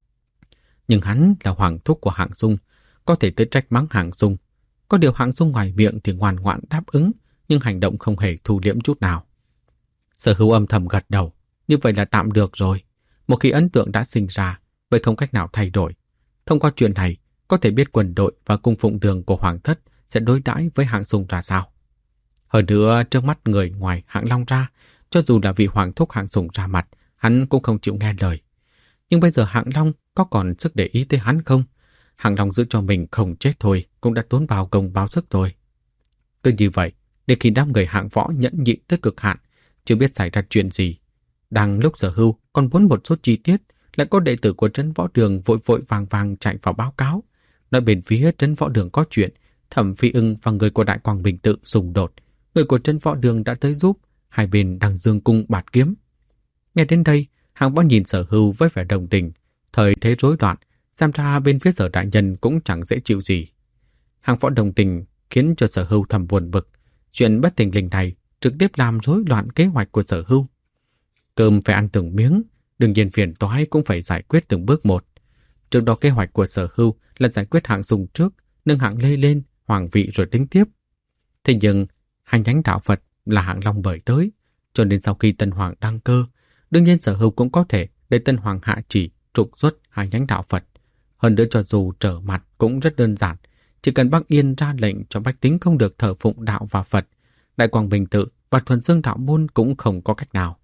Nhưng hắn là hoàng thúc của Hạng Sùng, có thể tới trách mắng Hạng Sùng. Có điều Hạng Sùng ngoài miệng thì ngoan ngoãn đáp ứng, nhưng hành động không hề thu liễm chút nào. Sở Hữu âm thầm gật đầu, như vậy là tạm được rồi. Một khi ấn tượng đã sinh ra, vậy không cách nào thay đổi. Thông qua chuyện này, có thể biết quân đội và cung phụng đường của Hoàng thất sẽ đối đãi với Hạng Sùng ra sao. Hơn nữa, trước mắt người ngoài Hạng Long ra, cho dù là vị hoàng thúc Hạng Sùng ra mặt, hắn cũng không chịu nghe lời. Nhưng bây giờ Hạng Long có còn sức để ý tới hắn không? Hạng Long giữ cho mình không chết thôi, cũng đã tốn bao công bao sức rồi. Cứ như vậy, để khi đám người Hạng Võ nhẫn nhịn tới cực hạn, chưa biết xảy ra chuyện gì. Đang lúc Sở Hưu còn muốn một số chi tiết, lại có đệ tử của Trấn Võ Đường vội vội vàng vàng chạy vào báo cáo. Nói bên phía Trấn Võ Đường có chuyện, Thẩm Phi Ưng và người của Đại Quang Bình Tự xung đột. Người của Trấn Võ Đường đã tới giúp, hai bên đang dương cung bạt kiếm. Nghe đến đây, Hạng Võ nhìn Sở Hưu với vẻ đồng tình. Thời thế rối loạn, xem ra bên phía Sở đại nhân cũng chẳng dễ chịu gì. Hạng Võ đồng tình khiến cho Sở Hưu thầm buồn bực. Chuyện bất thình lình này trực tiếp làm rối loạn kế hoạch của Sở Hưu. Cơm phải ăn từng miếng, đương nhiên phiền toái cũng phải giải quyết từng bước một. Trước đó kế hoạch của Sở Hưu là giải quyết Hạng Sùng trước, nâng Hạng Lê lên, hoàng vị rồi tính tiếp. Thế nhưng, hai nhánh đạo Phật là Hạng Long bởi tới, cho nên sau khi Tân Hoàng đăng cơ, đương nhiên Sở Hưu cũng có thể để Tân Hoàng hạ chỉ trục xuất hai nhánh đạo Phật. Hơn nữa cho dù trở mặt cũng rất đơn giản, chỉ cần Bắc Yên ra lệnh cho bách tính không được thờ phụng đạo và Phật, Đại Quang Bình Tự và Thuần Dương đạo môn cũng không có cách nào.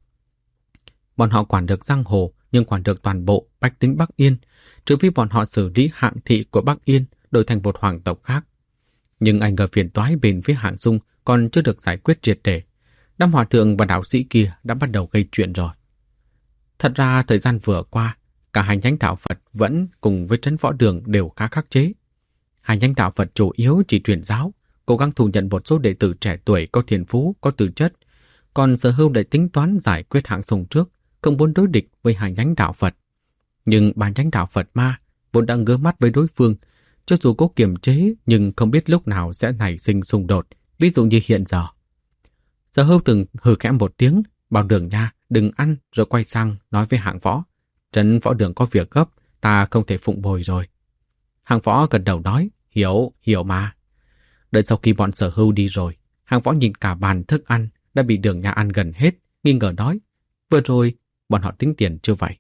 Bọn họ quản được giang hồ, nhưng quản được toàn bộ bách tính Bắc Yên, trừ phi bọn họ xử lý Hạng thị của Bắc Yên đổi thành một hoàng tộc khác. Nhưng anh ngờ phiền toái bên phía Hạng Dung còn chưa được giải quyết triệt để. Đám hòa thượng và đạo sĩ kia đã bắt đầu gây chuyện rồi. Thật ra thời gian vừa qua, cả hai nhánh đạo Phật vẫn cùng với Trấn Võ Đường đều khá khắc chế. Hai nhánh đạo Phật chủ yếu chỉ truyền giáo, cố gắng thu nhận một số đệ tử trẻ tuổi có thiên phú, có tư chất. Còn Sở Hưu để tính toán giải quyết Hạng Sùng trước, không muốn đối địch với hai nhánh đạo Phật. Nhưng ba nhánh đạo Phật ma vốn đang ngứa mắt với đối phương, cho dù cố kiềm chế nhưng không biết lúc nào sẽ nảy sinh xung đột, ví dụ như hiện giờ. Sở Hưu từng hừ khẽ một tiếng, bảo Đường nha, đừng ăn, rồi quay sang nói với Hạng Võ. Trấn Võ Đường có việc gấp, ta không thể phụng bồi rồi. Hạng Võ gật đầu nói, hiểu mà. Đợi sau khi bọn Sở Hưu đi rồi, Hạng Võ nhìn cả bàn thức ăn đã bị Đường nha ăn gần hết, nghi ngờ nói, vừa rồi bọn họ tính tiền chưa vậy?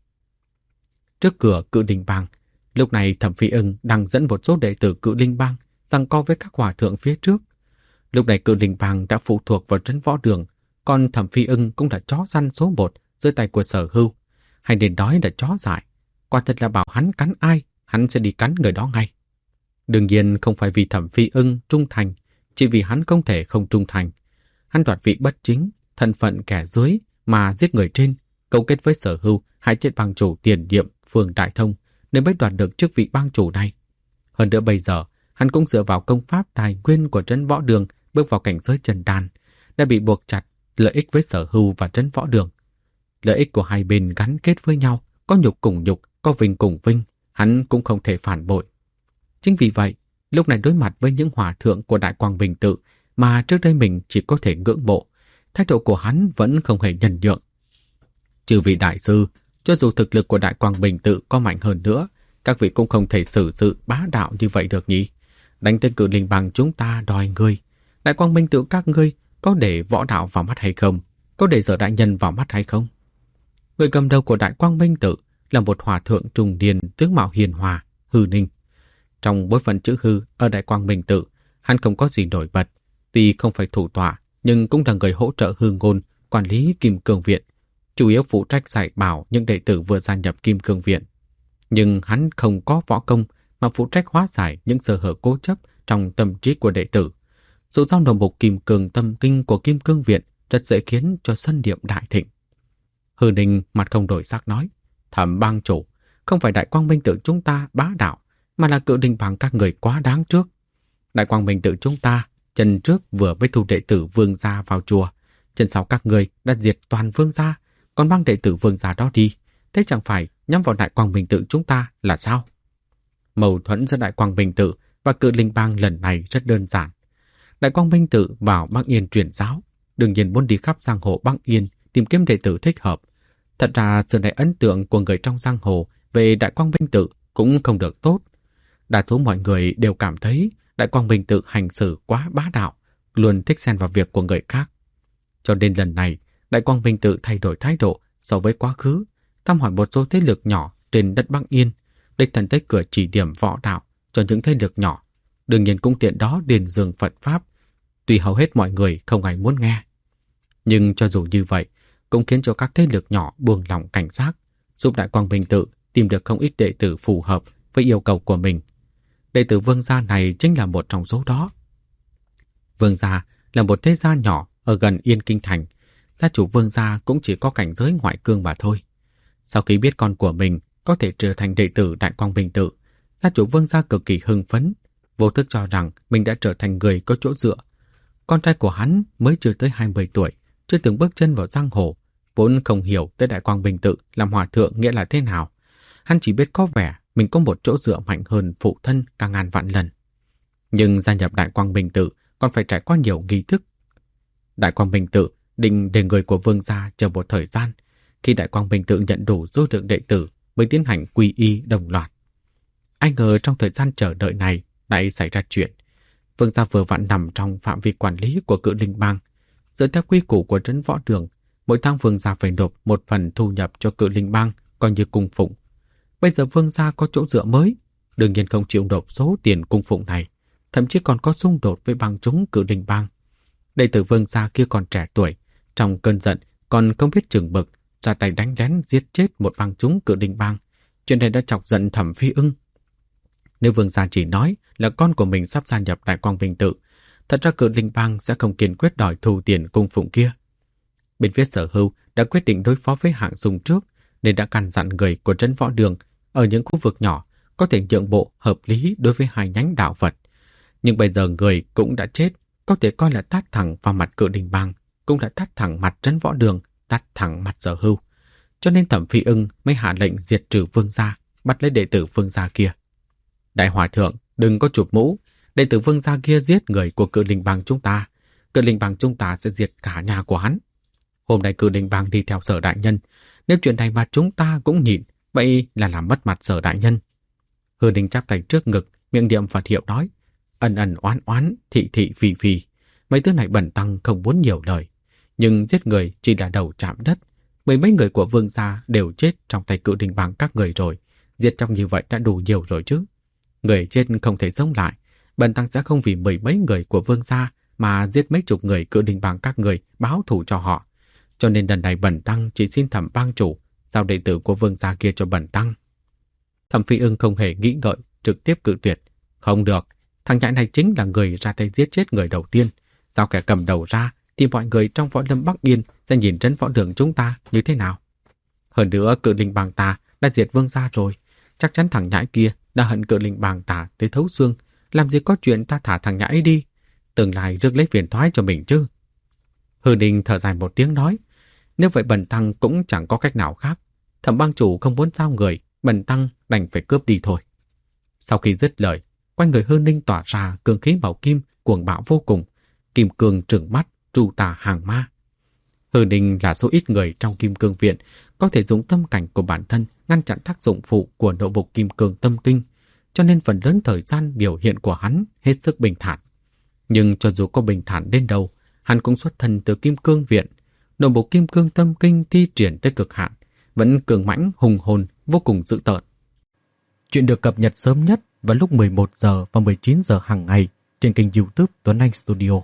Trước cửa Cự Linh Bang, lúc này Thẩm Phi Ưng đang dẫn một số đệ tử Cự Linh Bang giằng co với các hòa thượng phía trước. Lúc này Cự Linh Bang đã phụ thuộc vào Trấn Võ Đường, còn Thẩm Phi Ưng cũng là chó săn số 1 dưới tay của Sở Hưu, hay nên nói là chó dại. Quả thật là bảo hắn cắn ai, hắn sẽ đi cắn người đó ngay. Đương nhiên không phải vì Thẩm Phi Ưng trung thành, chỉ vì hắn không thể không trung thành. Hắn đoạt vị bất chính, thân phận kẻ dưới mà giết người trên, cấu kết với Sở Hưu hại chết bang chủ tiền nhiệm Phương Đại Thông nên mới đoạt được chức vị bang chủ này. Hơn nữa bây giờ, hắn cũng dựa vào công pháp tài nguyên của Trấn Võ Đường bước vào cảnh giới trần đan, đã bị buộc chặt lợi ích với Sở Hưu và Trấn Võ Đường. Lợi ích của hai bên gắn kết với nhau, có nhục cùng nhục, có vinh cùng vinh, hắn cũng không thể phản bội. Chính vì vậy, lúc này đối mặt với những hòa thượng của Đại Quang Bình Tự mà trước đây mình chỉ có thể ngưỡng mộ, thái độ của hắn vẫn không hề nhân nhượng. Trừ vị đại sư, cho dù thực lực của Đại Quang Bình Tự có mạnh hơn nữa, các vị cũng không thể xử sự bá đạo như vậy được nhỉ. Đánh tên Cự Linh Bang chúng ta đòi ngươi. Đại Quang Bình Tự các ngươi có để võ đạo vào mắt hay không? Có để Sở đại nhân vào mắt hay không? Người cầm đầu của Đại Quang Minh Tự là một hòa thượng trung niên tướng mạo hiền hòa, Hư Ninh. Trong bối phận chữ Hư ở Đại Quang Minh Tự, hắn không có gì nổi bật, tuy không phải thủ tọa nhưng cũng là người hỗ trợ Hư Ngôn quản lý Kim Cương Viện, chủ yếu phụ trách dạy bảo những đệ tử vừa gia nhập Kim Cương Viện. Nhưng hắn không có võ công mà phụ trách hóa giải những sơ hở cố chấp trong tâm trí của đệ tử. Dù sao đầu mục Kim Cương Tâm Kinh của Kim Cương Viện rất dễ khiến cho sân điệm đại thịnh. Hư Ninh mặt không đổi sắc nói, Thẩm bang chủ, không phải Đại Quang Minh Tự chúng ta bá đạo, mà là Cự Linh Bang các người quá đáng trước. Đại Quang Minh Tự chúng ta chân trước vừa mới thu đệ tử Vương gia vào chùa, chân sau các người đã diệt toàn Vương gia, còn mang đệ tử Vương gia đó đi, thế chẳng phải nhắm vào Đại Quang Minh Tự chúng ta là sao? Mâu thuẫn giữa Đại Quang Minh Tự và Cự Linh Bang lần này rất đơn giản. Đại Quang Minh Tự vào Bắc Yên truyền giáo, đương nhiên muốn đi khắp giang hồ Bắc Yên tìm kiếm đệ tử thích hợp. Thật ra sự này ấn tượng của người trong giang hồ về Đại Quang Minh Tự cũng không được tốt. Đa số mọi người đều cảm thấy Đại Quang Minh Tự hành xử quá bá đạo, luôn thích xen vào việc của người khác. Cho nên lần này, Đại Quang Minh Tự thay đổi thái độ so với quá khứ, thăm hỏi một số thế lực nhỏ trên đất Bắc Yên, đích thân tới cửa chỉ điểm võ đạo cho những thế lực nhỏ. Đương nhiên cũng tiện đó điền dường Phật Pháp, tuy hầu hết mọi người không ai muốn nghe. Nhưng cho dù như vậy, cũng khiến cho các thế lực nhỏ buông lỏng cảnh giác, giúp Đại Quang Minh Tự tìm được không ít đệ tử phù hợp với yêu cầu của mình. Đệ tử Vương gia này chính là một trong số đó. Vương gia là một thế gia nhỏ ở gần Yên Kinh Thành. Gia chủ Vương gia cũng chỉ có cảnh giới ngoại cương mà thôi. Sau khi biết con của mình có thể trở thành đệ tử Đại Quang Minh Tự, gia chủ Vương gia cực kỳ hưng phấn, vô thức cho rằng mình đã trở thành người có chỗ dựa. Con trai của hắn mới chưa tới 20 tuổi, chưa từng bước chân vào giang hồ, vốn không hiểu tới Đại Quang Minh Tự làm hòa thượng nghĩa là thế nào. Hắn chỉ biết có vẻ mình có một chỗ dựa mạnh hơn phụ thân cả ngàn vạn lần. Nhưng gia nhập Đại Quang Minh Tự còn phải trải qua nhiều nghi thức. Đại Quang Minh Tự định để người của Vương gia chờ một thời gian, khi Đại Quang Minh Tự nhận đủ số lượng đệ tử mới tiến hành quy y đồng loạt. Ai ngờ trong thời gian chờ đợi này lại xảy ra chuyện. Vương gia vừa vặn nằm trong phạm vi quản lý của Cự Linh Bang. Dựa theo quy củ của trấn võ đường, mỗi tháng Vương gia phải nộp một phần thu nhập cho Cự Linh Bang coi như cung phụng. Bây giờ Vương gia có chỗ dựa mới, đương nhiên không chịu nộp số tiền cung phụng này, thậm chí còn có xung đột với bang chúng Cự Linh Bang. Đệ tử Vương gia kia còn trẻ tuổi, trong cơn giận còn không biết chừng mực, ra tay đánh lén giết chết một bang chúng Cự Linh Bang. Chuyện này đã chọc giận Thẩm Phi Ưng. Nếu Vương gia chỉ nói là con của mình sắp gia nhập Đại Quang Minh Tự, thật ra Cự Linh Bang sẽ không kiên quyết đòi thu tiền cung phụng kia. Bên phía Sở Hưu đã quyết định đối phó với Hạng Dung trước, nên đã căn dặn người của trấn võ đường ở những khu vực nhỏ có thể nhượng bộ hợp lý đối với hai nhánh đạo Phật. Nhưng bây giờ người cũng đã chết, có thể coi là tát thẳng vào mặt Cự Linh Bang, cũng là tát thẳng mặt trấn võ đường, tát thẳng mặt Sở Hưu. Cho nên Thẩm Phi Ưng mới hạ lệnh diệt trừ Vương gia, bắt lấy đệ tử Vương gia kia. Đại hòa thượng, đừng có chụp mũ, đệ tử Vương gia kia giết người của Cự Linh Bang chúng ta. Cự Linh Bang chúng ta sẽ diệt cả nhà của hắn. Hôm nay Cự Linh Bang đi theo Sở đại nhân, nếu chuyện này mà chúng ta cũng nhịn, vậy là làm mất mặt Sở đại nhân. Hư Đình chắp tay trước ngực, miệng niệm Phật hiệu nói, ân ân oán oán, thị thị phì phì. Mấy thứ này bần tăng không muốn nhiều lời, nhưng giết người chỉ là đầu chạm đất. Mười mấy người của Vương gia đều chết trong tay Cự Linh Bang các người rồi, giết trong như vậy đã đủ nhiều rồi chứ. Người chết không thể sống lại, bần tăng sẽ không vì mười mấy người của Vương gia mà giết mấy chục người Cự Linh Bang các người báo thù cho họ. Cho nên lần này bần tăng chỉ xin Thẩm bang chủ giao đệ tử của Vương gia kia cho bần tăng. Thẩm Phi Ưng không hề nghĩ ngợi, trực tiếp cự tuyệt. Không được, thằng nhãi này chính là người ra tay giết chết người đầu tiên. Giao kẻ cầm đầu ra thì mọi người trong võ lâm Bắc Yên sẽ nhìn trấn võ đường chúng ta như thế nào. Hơn nữa Cự Linh Bang ta đã diệt Vương gia rồi, chắc chắn thằng nhãi kia đã hận Cự Linh Bang ta tới thấu xương. Làm gì có chuyện ta thả thằng nhãi đi, tương lai rước lấy phiền toái cho mình chứ. Hư Đình thở dài một tiếng nói, nếu vậy bần tăng cũng chẳng có cách nào khác. Thẩm bang chủ không muốn giao người, bần tăng đành phải cướp đi thôi. Sau khi dứt lời, quanh người Hư Ninh tỏa ra cương khí màu kim cuồng bạo vô cùng, kim cương trừng mắt, tru tà hàng ma. Hư Ninh là số ít người trong Kim Cương Viện có thể dùng tâm cảnh của bản thân ngăn chặn tác dụng phụ của nội bộ Kim Cương Tâm Kinh, cho nên phần lớn thời gian biểu hiện của hắn hết sức bình thản. Nhưng cho dù có bình thản đến đâu, hắn cũng xuất thân từ Kim Cương Viện, nội bộ Kim Cương Tâm Kinh thi triển tới cực hạn, vẫn cường mãnh hùng hồn, vô cùng dữ tợn. Chuyện được cập nhật sớm nhất vào lúc 11 giờ và 19 giờ hàng ngày trên kênh YouTube Tuấn Anh Studio.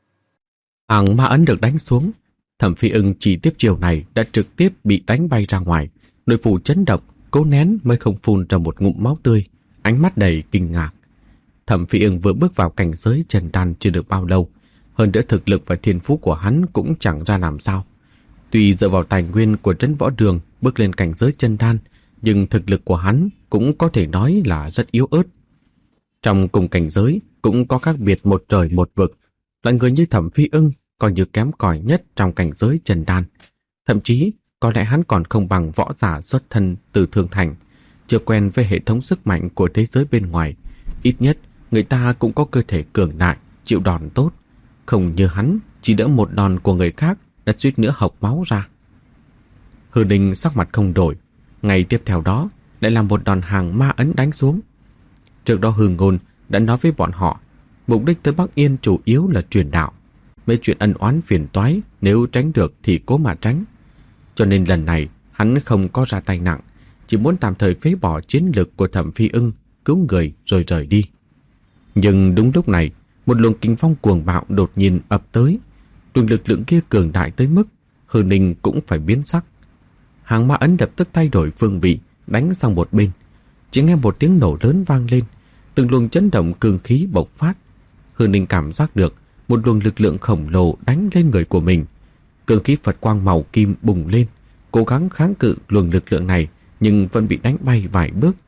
Hàng ma ấn được đánh xuống, Thẩm Phi Ưng chỉ tiếp chiều này đã trực tiếp bị đánh bay ra ngoài, nội phủ chấn động, cố nén mới không phun ra một ngụm máu tươi, ánh mắt đầy kinh ngạc. Thẩm Phi Ưng vừa bước vào cảnh giới trần đan chưa được bao lâu, hơn nữa thực lực và thiên phú của hắn cũng chẳng ra làm sao. Tuy dựa vào tài nguyên của trấn võ đường bước lên cảnh giới chân đan nhưng thực lực của hắn cũng có thể nói là rất yếu ớt. Trong cùng cảnh giới cũng có khác biệt một trời một vực, loại người như Thẩm Phi Ưng coi như kém cỏi nhất trong cảnh giới trần đan. Thậm chí có lẽ hắn còn không bằng võ giả xuất thân từ Thương Thành, chưa quen với hệ thống sức mạnh của thế giới bên ngoài. Ít nhất người ta cũng có cơ thể cường đại, chịu đòn tốt, không như hắn chỉ đỡ một đòn của người khác đã suýt nữa hộc máu ra. Hư Ninh sắc mặt không đổi, ngày tiếp theo đó lại làm một đòn hàng ma ấn đánh xuống. Trước đó Hư Ngôn đã nói với bọn họ, mục đích tới Bắc Yên chủ yếu là truyền đạo. Mấy chuyện ân oán phiền toái nếu tránh được thì cố mà tránh. Cho nên lần này hắn không có ra tay nặng, chỉ muốn tạm thời phế bỏ chiến lược của Thẩm Phi Ưng, cứu người rồi rời đi. Nhưng đúng lúc này, một luồng kinh phong cuồng bạo đột nhiên ập tới. Luồng lực lượng kia cường đại tới mức Hư Ninh cũng phải biến sắc. Hàng ma ấn lập tức thay đổi phương vị, đánh sang một bên. Chỉ nghe một tiếng nổ lớn vang lên, từng luồng chấn động cường khí bộc phát. Hư Ninh cảm giác được một luồng lực lượng khổng lồ đánh lên người của mình. Cường khí Phật quang màu kim bùng lên, cố gắng kháng cự luồng lực lượng này nhưng vẫn bị đánh bay vài bước.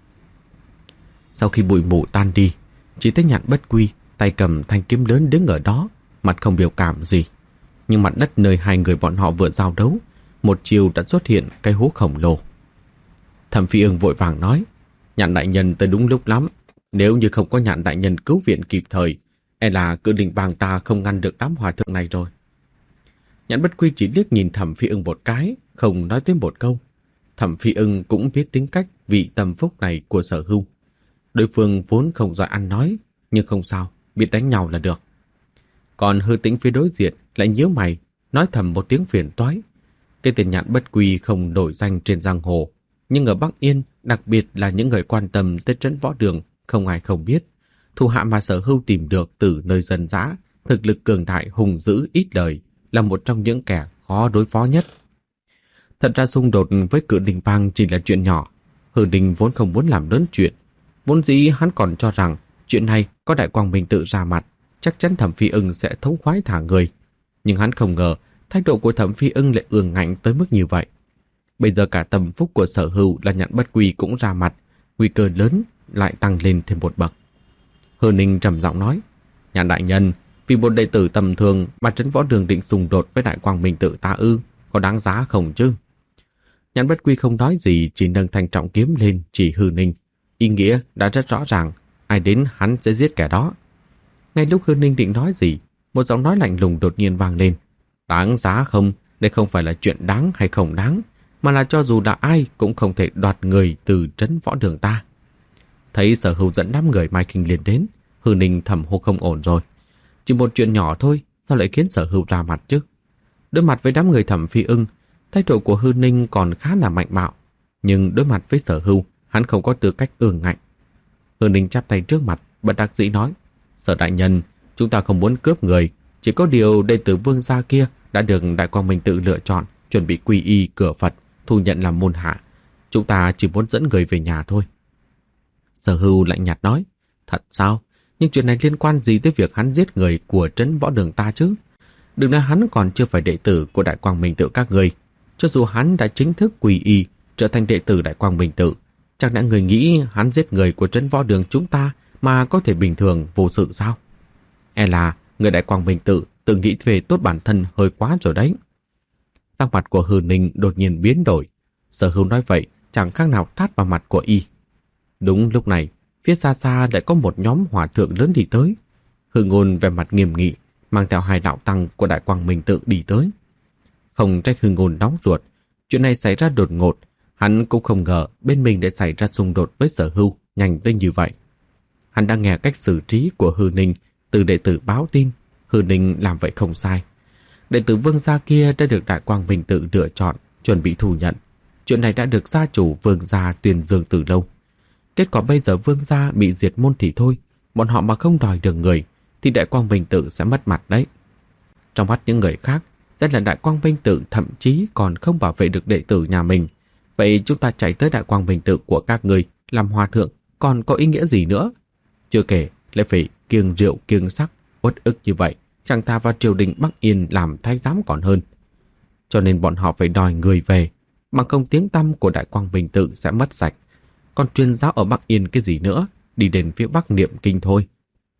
Sau khi bụi mù tan đi, chỉ thấy Nhạn Bất Quy tay cầm thanh kiếm lớn đứng ở đó, mặt không biểu cảm gì. Nhưng mặt đất nơi hai người bọn họ vừa giao đấu, một chiều đã xuất hiện cái hố khổng lồ. Thẩm Phi Ưng vội vàng nói, Nhạn đại nhân tới đúng lúc lắm. Nếu như không có Nhạn đại nhân cứu viện kịp thời, e là cự đình bang ta không ngăn được đám hòa thượng này rồi. Nhạn Bất Quy chỉ liếc nhìn Thẩm Phi Ưng một cái, không nói tới một câu. Thẩm Phi Ưng cũng biết tính cách vị tâm phúc này của Sở Hưu. Đối phương vốn không giỏi ăn nói, nhưng không sao, biết đánh nhau là được. Còn Hư Tĩnh phía đối diện lại nhíu mày, nói thầm một tiếng phiền toái. Cái tên Nhạn Bất Quy không nổi danh trên giang hồ, nhưng ở Bắc Yên, đặc biệt là những người quan tâm tới trấn võ đường, không ai không biết. Thủ hạ mà Sở Hưu tìm được từ nơi dân dã, thực lực cường đại hùng dữ ít lời, là một trong những kẻ khó đối phó nhất. Thật ra xung đột với Cự Đình Bang chỉ là chuyện nhỏ. Hư Ninh vốn không muốn làm lớn chuyện. Vốn dĩ hắn còn cho rằng chuyện này có Đại Quang Minh tự ra mặt, chắc chắn Thẩm Phi Ưng sẽ thống khoái thả người. Nhưng hắn không ngờ thái độ của Thẩm Phi Ưng lại ương ngạnh tới mức như vậy. Bây giờ cả tâm phúc của Sở Hưu là Nhạn Bất Quy cũng ra mặt, nguy cơ lớn lại tăng lên thêm một bậc. Hư Ninh trầm giọng nói, Nhạn đại nhân, vì một đệ tử tầm thường mà trấn võ đường định xung đột với Đại Quang Minh tự ta ư, có đáng giá không chứ? Nhạn Bất Quy không nói gì, chỉ nâng thanh trọng kiếm lên chỉ Hư Ninh. Ý nghĩa đã rất rõ ràng, ai đến hắn sẽ giết kẻ đó. Ngay lúc Hư Ninh định nói gì, một giọng nói lạnh lùng đột nhiên vang lên. Đáng giá không, đây không phải là chuyện đáng hay không đáng, mà là cho dù là ai cũng không thể đoạt người từ trấn võ đường ta. Thấy Sở Hưu dẫn đám người Mai Kinh liền đến, Hư Ninh thầm hô không ổn rồi. Chỉ một chuyện nhỏ thôi, sao lại khiến Sở Hưu ra mặt chứ? Đối mặt với đám người Thẩm Phi Ưng, thái độ của Hư Ninh còn khá là mạnh bạo, nhưng đối mặt với Sở Hưu, hắn không có tư cách ương ngạnh. Hư Ninh chắp tay trước mặt, bất đắc dĩ nói, Sở đại nhân, chúng ta không muốn cướp người, chỉ có điều đệ tử Vương gia kia đã được Đại Quang Minh tự lựa chọn, chuẩn bị quy y cửa Phật, thu nhận làm môn hạ. Chúng ta chỉ muốn dẫn người về nhà thôi. Sở Hưu lạnh nhạt nói, thật sao? Nhưng chuyện này liên quan gì tới việc hắn giết người của trấn võ đường ta chứ? Đừng nói hắn còn chưa phải đệ tử của Đại Quang Minh tự các người. Cho dù hắn đã chính thức quy y, trở thành đệ tử Đại Quang Minh tự, chẳng lẽ người nghĩ hắn giết người của trấn võ đường chúng ta mà có thể bình thường vô sự sao? E là người Đại Quang Minh tự nghĩ về tốt bản thân hơi quá rồi đấy. Sắc mặt của Hư Ninh đột nhiên biến đổi. Sở Hưu nói vậy chẳng khác nào tát vào mặt của y. Đúng lúc này, phía xa xa lại có một nhóm hòa thượng lớn đi tới. Hư Ngôn vẻ mặt nghiêm nghị, mang theo hai đạo tăng của Đại Quang Minh tự đi tới. Không trách Hư Ngôn nóng ruột, chuyện này xảy ra đột ngột, hắn cũng không ngờ bên mình đã xảy ra xung đột với Sở Hưu nhanh tới như vậy. Hắn đã nghe cách xử trí của Hư Ninh từ đệ tử báo tin, Hư Ninh làm vậy không sai. Đệ tử Vương gia kia đã được Đại Quang Minh tự lựa chọn, chuẩn bị thu nhận. Chuyện này đã được gia chủ Vương gia tuyên dương từ lâu. Kết quả bây giờ Vương gia bị diệt môn thì thôi, bọn họ mà không đòi được người thì Đại Quang Minh tự sẽ mất mặt đấy. Trong mắt những người khác, sẽ là Đại Quang Minh tự thậm chí còn không bảo vệ được đệ tử nhà mình. Vậy chúng ta chạy tới Đại Quang Minh tự của các người làm hòa thượng còn có ý nghĩa gì nữa? Chưa kể lại phải kiêng rượu kiêng sắc, uất ức như vậy, chẳng thà vào triều đình Bắc Yên làm thái giám còn hơn. Cho nên bọn họ phải đòi người về. bằng không tiếng tăm của Đại Quang Minh Tự sẽ mất sạch. Còn truyền giáo ở Bắc Yên cái gì nữa, đi đến phía Bắc niệm kinh thôi.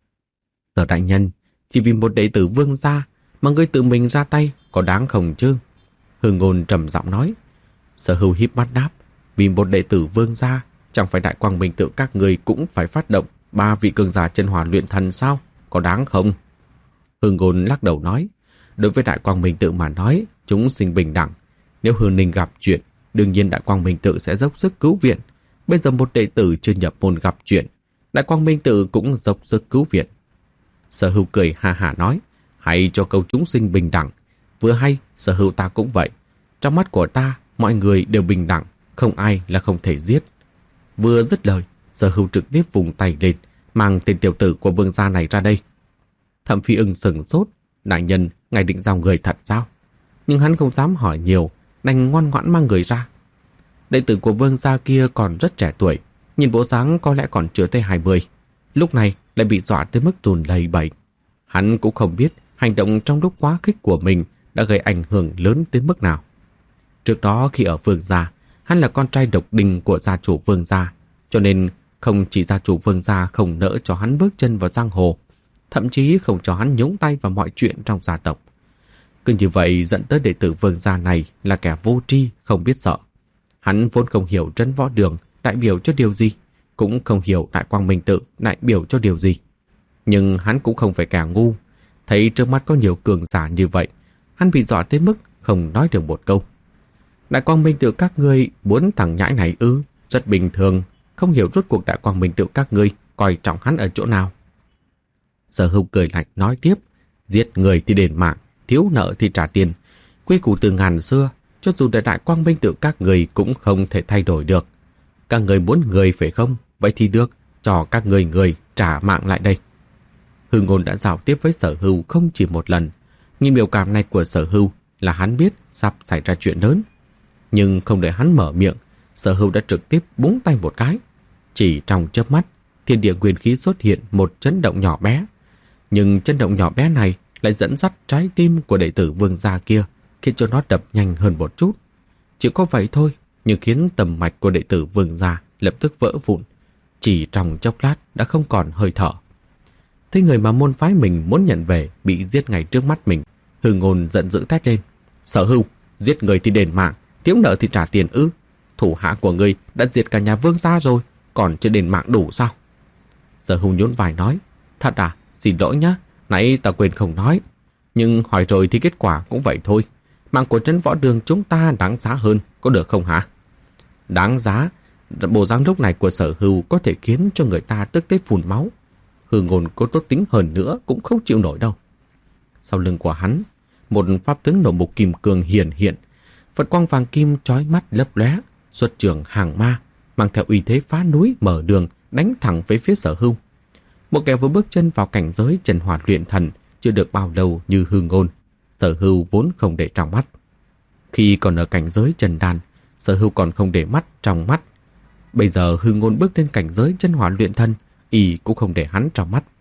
Sở đại nhân, chỉ vì một đệ tử Vương gia mà ngươi tự mình ra tay, có đáng không chứ? Hư Ngôn trầm giọng nói. Sở Hưu híp mắt đáp, vì một đệ tử Vương gia, chẳng phải Đại Quang Minh Tự các ngươi cũng phải phát động 3 vị cường giả chân hỏa luyện thần sao? Có đáng không? Hư Ngôn lắc đầu nói, đối với Đại Quang Minh Tự mà nói, chúng sinh bình đẳng. Nếu Hư Ninh gặp chuyện, đương nhiên Đại Quang Minh Tự sẽ dốc sức cứu viện. Bây giờ một đệ tử chưa nhập môn gặp chuyện, Đại Quang Minh Tự cũng dốc sức cứu viện. Sở Hưu cười ha hả nói, hay cho câu chúng sinh bình đẳng. Vừa hay, Sở Hưu ta cũng vậy. Trong mắt của ta, mọi người đều bình đẳng, không ai là không thể giết. Vừa dứt lời, Sở Hưu trực tiếp vùng tay lên, mang tên tiểu tử của Vương gia này ra đây. Thẩm Phi Ưng sừng sốt, đại nhân, ngài định giao người thật sao? Nhưng hắn không dám hỏi nhiều, đành ngoan ngoãn mang người ra. Đệ tử của Vương gia kia còn rất trẻ tuổi, nhìn bộ dáng có lẽ còn chưa tới 20. Lúc này lại bị dọa tới mức run lẩy bẩy. Hắn cũng không biết hành động trong lúc quá khích của mình đã gây ảnh hưởng lớn tới mức nào. Trước đó khi ở Vương gia, hắn là con trai độc đinh của gia chủ Vương gia, cho nên không chỉ gia chủ Vương gia không nỡ cho hắn bước chân vào giang hồ, thậm chí không cho hắn nhúng tay vào mọi chuyện trong gia tộc. Cứ như vậy dẫn tới đệ tử Vương gia này là kẻ vô tri, không biết sợ. Hắn vốn không hiểu Trấn Võ Đường đại biểu cho điều gì, cũng không hiểu Đại Quang Minh Tự đại biểu cho điều gì. Nhưng hắn cũng không phải kẻ ngu, thấy trước mắt có nhiều cường giả như vậy, hắn bị dọa tới mức không nói được một câu. Đại Quang Minh Tự các ngươi muốn thằng nhãi này ư? Rất bình thường, không hiểu rốt cuộc Đại Quang Minh Tự các ngươi coi trọng hắn ở chỗ nào. Sở Hưu cười lạnh nói tiếp, giết người thì đền mạng, thiếu nợ thì trả tiền. Quy củ từ ngàn xưa, cho dù là Đại Quang Minh Tự các người cũng không thể thay đổi được. Các người muốn người phải không? Vậy thì được, cho các người trả mạng lại đây. Hư Ngôn đã giao tiếp với Sở Hưu không chỉ một lần, nhưng biểu cảm này của Sở Hưu là hắn biết sắp xảy ra chuyện lớn. Nhưng không để hắn mở miệng, Sở Hưu đã trực tiếp búng tay một cái. Chỉ trong chớp mắt, thiên địa nguyên khí xuất hiện một chấn động nhỏ bé. Nhưng chấn động nhỏ bé này lại dẫn dắt trái tim của đệ tử Vương gia kia, khiến cho nó đập nhanh hơn một chút. Chỉ có vậy thôi, nhưng khiến tầm mạch của đệ tử Vương gia lập tức vỡ vụn. Chỉ trong chốc lát đã không còn hơi thở. Thấy người mà môn phái mình muốn nhận về bị giết ngay trước mắt mình, Hư Ngôn giận dữ thét lên. Sở Hưu, giết người thì đền mạng, thiếu nợ thì trả tiền ư? Thủ hạ của ngươi đã diệt cả nhà Vương gia rồi, còn chưa đền mạng đủ sao? Sở Hưu nhún vai nói, thật à, xin lỗi nhá, nãy ta quên không nói. Nhưng hỏi rồi thì kết quả cũng vậy thôi. Mạng của Trấn Võ Đường chúng ta đáng giá hơn, có được không hả? Đáng giá? Bộ dáng lúc này của Sở Hưu có thể khiến cho người ta tức tới phun máu. Hư Ngôn có tốt tính hơn nữa cũng không chịu nổi đâu. Sau lưng của hắn, một pháp tướng nộ mục kim cương hiển hiện. Phật quang vàng kim chói mắt lấp lóe, xuất trường hàng ma, mang theo uy thế phá núi mở đường, đánh thẳng về phía Sở Hưu. Một kẻ vừa bước chân vào cảnh giới chân hỏa luyện thần chưa được bao lâu như Hư Ngôn, Sở Hưu vốn không để trong mắt. Khi còn ở cảnh giới chân đan, Sở Hưu còn không để mắt trong mắt. Bây giờ Hư Ngôn bước lên cảnh giới chân hỏa luyện thân, y cũng không để hắn trong mắt.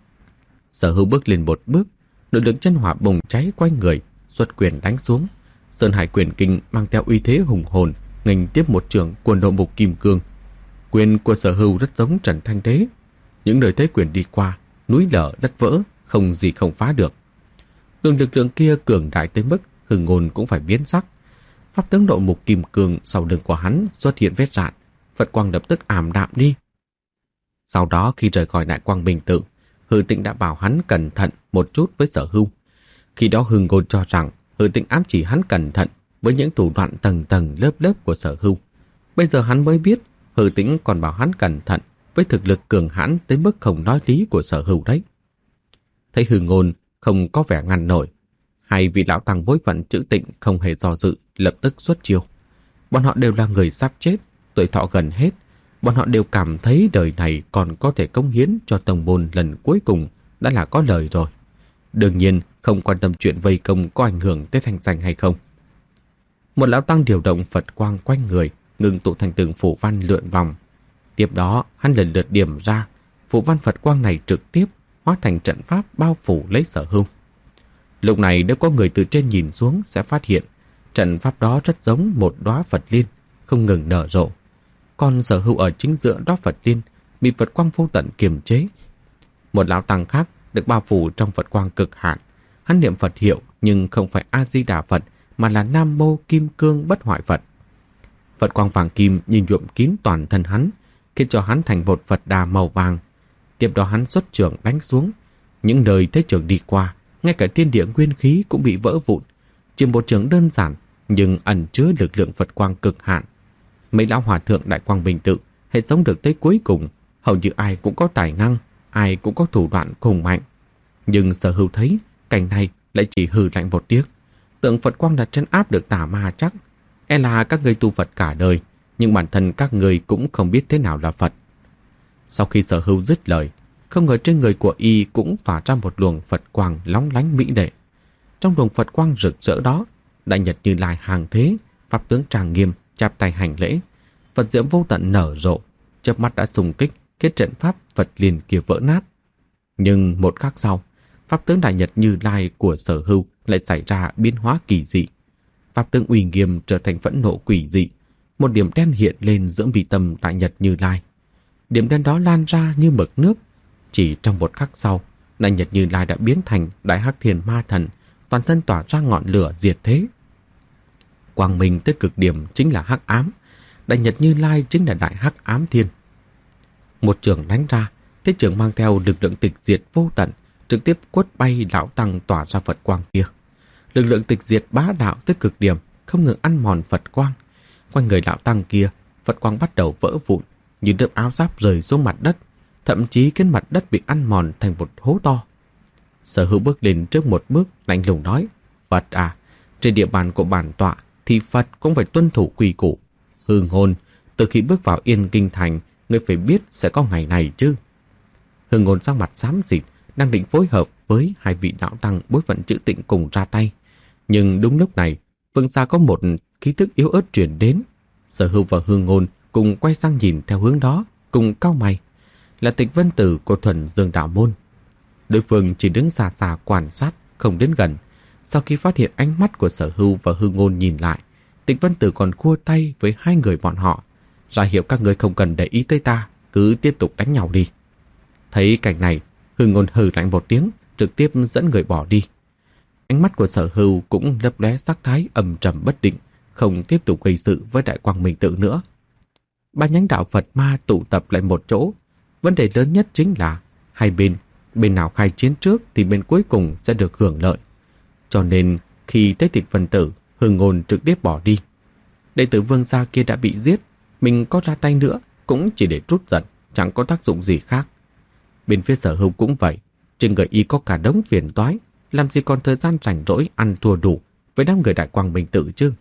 Sở Hưu bước lên một bước, nội lực chân hỏa bùng cháy quanh người, xuất quyền đánh xuống. Sơn Hải quyền kinh mang theo uy thế hùng hồn, nghênh tiếp một trường quần độ mục kim cương. Quyền của Sở Hưu rất giống Trần Thanh Đế. Những nơi thế quyền đi qua, núi lở đất vỡ, không gì không phá được. Lực lượng kia cường đại tới mức Hư Ngôn cũng phải biến sắc. Pháp tướng độ mục kim cương sau lưng của hắn xuất hiện vết rạn, Phật quang lập tức ảm đạm đi. Sau đó khi rời khỏi Đại Quang Minh Tự, Hư Tĩnh đã bảo hắn cẩn thận một chút với Sở Hưu. Khi đó Hư Ngôn cho rằng Hư Tĩnh ám chỉ hắn cẩn thận với những thủ đoạn tầng tầng lớp lớp của Sở Hưu. Bây giờ hắn mới biết Hư Tĩnh còn bảo hắn cẩn thận với thực lực cường hãn tới mức không nói lý của Sở Hưu đấy. Thấy Hư Ngôn không có vẻ ngăn nổi, hai vị lão tăng bối phận Trữ Tịnh không hề do dự, lập tức xuất chiêu. Bọn họ đều là người sắp chết, tuổi thọ gần hết. Bọn họ đều cảm thấy đời này còn có thể cống hiến cho tông môn lần cuối cùng đã là có lời rồi. Đương nhiên không quan tâm chuyện vây công có ảnh hưởng tới thanh danh hay không. Một lão tăng điều động Phật quang quanh người, ngừng tụ thành từng phù văn lượn vòng. Tiếp đó hắn lần lượt điểm ra, phù văn Phật quang này trực tiếp hóa thành trận pháp bao phủ lấy Sở Hưu. Lúc này nếu có người từ trên nhìn xuống sẽ phát hiện Trận pháp đó rất giống một đóa Phật liên, không ngừng nở rộ. Còn Sở Hữu ở chính giữa đóa Phật liên bị Phật quang vô tận kiềm chế. Một lão tăng khác được bao phủ trong Phật quang cực hạn. Hắn niệm Phật hiệu nhưng không phải A-di-đà Phật mà là Nam Mô Kim Cương Bất Hoại Phật. Phật quang vàng kim nhìn nhuộm kín toàn thân hắn, khiến cho hắn thành một Phật đà màu vàng. Tiếp đó hắn xuất trường đánh xuống. Những nơi thế trường đi qua, ngay cả thiên địa nguyên khí cũng bị vỡ vụn. Chỉ một trường đơn giản nhưng ẩn chứa lực lượng Phật quang cực hạn. Mấy lão hòa thượng Đại Quang Minh Tự hay sống được tới cuối cùng, hầu như ai cũng có tài năng, ai cũng có thủ đoạn cùng mạnh. Nhưng Sở Hữu thấy cảnh này lại chỉ hừ lạnh một tiếng. Tượng Phật quang đã trấn áp được tà ma chắc. E là các người tu Phật cả đời, nhưng bản thân các người cũng không biết thế nào là Phật. Sau khi Sở Hữu dứt lời, không ngờ trên người của y cũng tỏa ra một luồng Phật quang lóng lánh mỹ lệ. Trong luồng Phật quang rực rỡ đó, Đại Nhật Như Lai hàng thế, pháp tướng trang nghiêm, chắp tay hành lễ. Phật diễm vô tận nở rộ, chớp mắt đã xung kích, kết trận pháp Phật liền kia vỡ nát. Nhưng một khắc sau, pháp tướng Đại Nhật Như Lai của Sở Hữu lại xảy ra biến hóa kỳ dị. Pháp tướng uy nghiêm trở thành phẫn nộ quỷ dị, một điểm đen hiện lên giữa mi tâm Đại Nhật Như Lai. Điểm đen đó lan ra như mực nước. Chỉ trong một khắc sau, Đại Nhật Như Lai đã biến thành Đại Hắc Thiên Ma Thần, toàn thân tỏa ra ngọn lửa diệt thế. Quang minh tới cực điểm chính là hắc ám, Đại Nhật Như Lai chính là Đại Hắc Ám Thiên. Một trường đánh ra, thế trường mang theo lực lượng tịch diệt vô tận, trực tiếp quất bay lão tăng tỏa ra Phật quang kia. Lực lượng tịch diệt bá đạo tới cực điểm, không ngừng ăn mòn Phật quang. Quanh người lão tăng kia, Phật quang bắt đầu vỡ vụn, như lớp áo giáp rơi xuống mặt đất, thậm chí khiến mặt đất bị ăn mòn thành một hố to. Sở Hữu bước lên trước một bước, lạnh lùng nói: Phật à, trên địa bàn của bản tọa thì Phật cũng phải tuân thủ quy củ. Hương Ngôn, từ khi bước vào Yên Kinh Thành, ngươi phải biết sẽ có ngày này chứ. Hương Ngôn sắc mặt xám xịt, đang định phối hợp với hai vị lão tăng bối phận chữ Tịnh cùng ra tay. Nhưng đúng lúc này, phương xa có một khí tức yếu ớt truyền đến. Sở Hữu và Hương Ngôn cùng quay sang nhìn theo hướng đó, cùng cau mày. Là Tịch Vân Tử của Thuần Dương Đạo Môn. Đối phương chỉ đứng xa xa quan sát, không đến gần. Sau khi phát hiện ánh mắt của Sở Hữu và Hương Ngôn nhìn lại, Tịch Vân Tử còn khua tay với hai người bọn họ, ra hiệu các người không cần để ý tới ta, cứ tiếp tục đánh nhau đi. Thấy cảnh này, Hương Ngôn hừ lạnh một tiếng, trực tiếp dẫn người bỏ đi. Ánh mắt của Sở Hữu cũng lấp lóe sắc thái âm trầm bất định, không tiếp tục gây sự với Đại Quang Minh Tự nữa. Ba nhánh đạo Phật ma tụ tập lại một chỗ. Vấn đề lớn nhất chính là hai bên nào khai chiến trước thì bên cuối cùng sẽ được hưởng lợi. Cho nên khi tới Tịch Vân Tử, Hương Ngôn trực tiếp bỏ đi. Đệ tử Vương gia kia đã bị giết, mình có ra tay nữa cũng chỉ để trút giận, chẳng có tác dụng gì khác. Bên phía Sở Hữu cũng vậy, trên người y có cả đống phiền toái, làm gì còn thời gian rảnh rỗi ăn thua đủ với đám người Đại Quang Minh Tự chứ.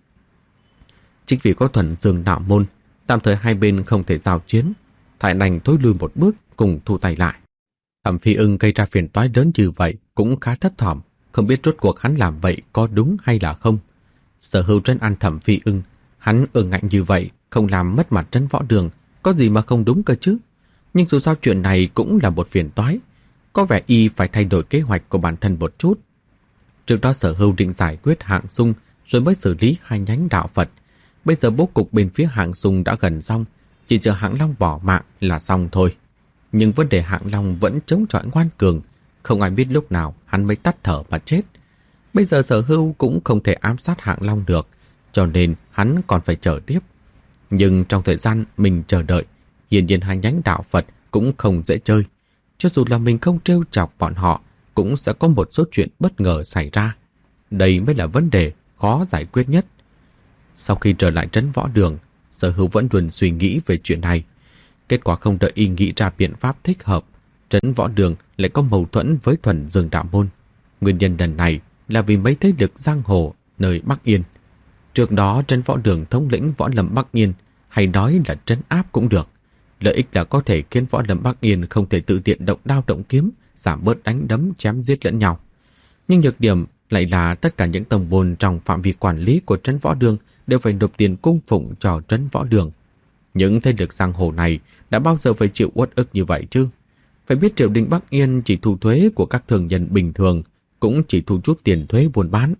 Chính vì có Thuần Dương Đạo Môn, tạm thời hai bên không thể giao chiến, Thái đành thối lui một bước cùng thu tay lại. Thẩm Phi Ưng gây ra phiền toái lớn như vậy cũng khá thấp thỏm, không biết rốt cuộc hắn làm vậy có đúng hay là không. Sở Hữu trấn an Thẩm Phi Ưng, hắn ương ngạnh như vậy, không làm mất mặt Trấn Võ Đường, có gì mà không đúng cơ chứ. Nhưng dù sao chuyện này cũng là một phiền toái, có vẻ y phải thay đổi kế hoạch của bản thân một chút. Trước đó Sở Hữu định giải quyết Hạng Xung rồi mới xử lý hai nhánh đạo Phật. Bây giờ bố cục bên phía Hạng Xung đã gần xong, chỉ chờ Hạng Long bỏ mạng là xong thôi. Nhưng vấn đề Hạng Long vẫn chống chọi ngoan cường, không ai biết lúc nào hắn mới tắt thở mà chết. Bây giờ Sở Hữu cũng không thể ám sát Hạng Long được, cho nên hắn còn phải chờ tiếp. Nhưng trong thời gian mình chờ đợi, hiển nhiên hai nhánh đạo Phật cũng không dễ chơi. Cho dù là mình không trêu chọc bọn họ, cũng sẽ có một số chuyện bất ngờ xảy ra. Đây mới là vấn đề khó giải quyết nhất. Sau khi trở lại Trấn Võ Đường, Sở Hữu vẫn luôn suy nghĩ về chuyện này. Kết quả không đợi y nghĩ ra biện pháp thích hợp, Trấn Võ Đường lại có mâu thuẫn với Thuần Dương Đạo Môn. Nguyên nhân lần này là vì mấy thế lực giang hồ nơi Bắc Yên. Trước đó Trấn Võ Đường thống lĩnh Võ Lâm Bắc Yên, hay nói là trấn áp cũng được. Lợi ích là có thể khiến Võ Lâm Bắc Yên không thể tự tiện động đao động kiếm, giảm bớt đánh đấm chém giết lẫn nhau. Nhưng nhược điểm lại là tất cả những tông môn trong phạm vi quản lý của Trấn Võ Đường đều phải nộp tiền cung phụng cho Trấn Võ Đường. Những thế lực giang hồ này đã bao giờ phải chịu uất ức như vậy chứ? Phải biết triều đình Bắc Yên chỉ thu thuế của các thương nhân bình thường, cũng chỉ thu chút tiền thuế buôn bán.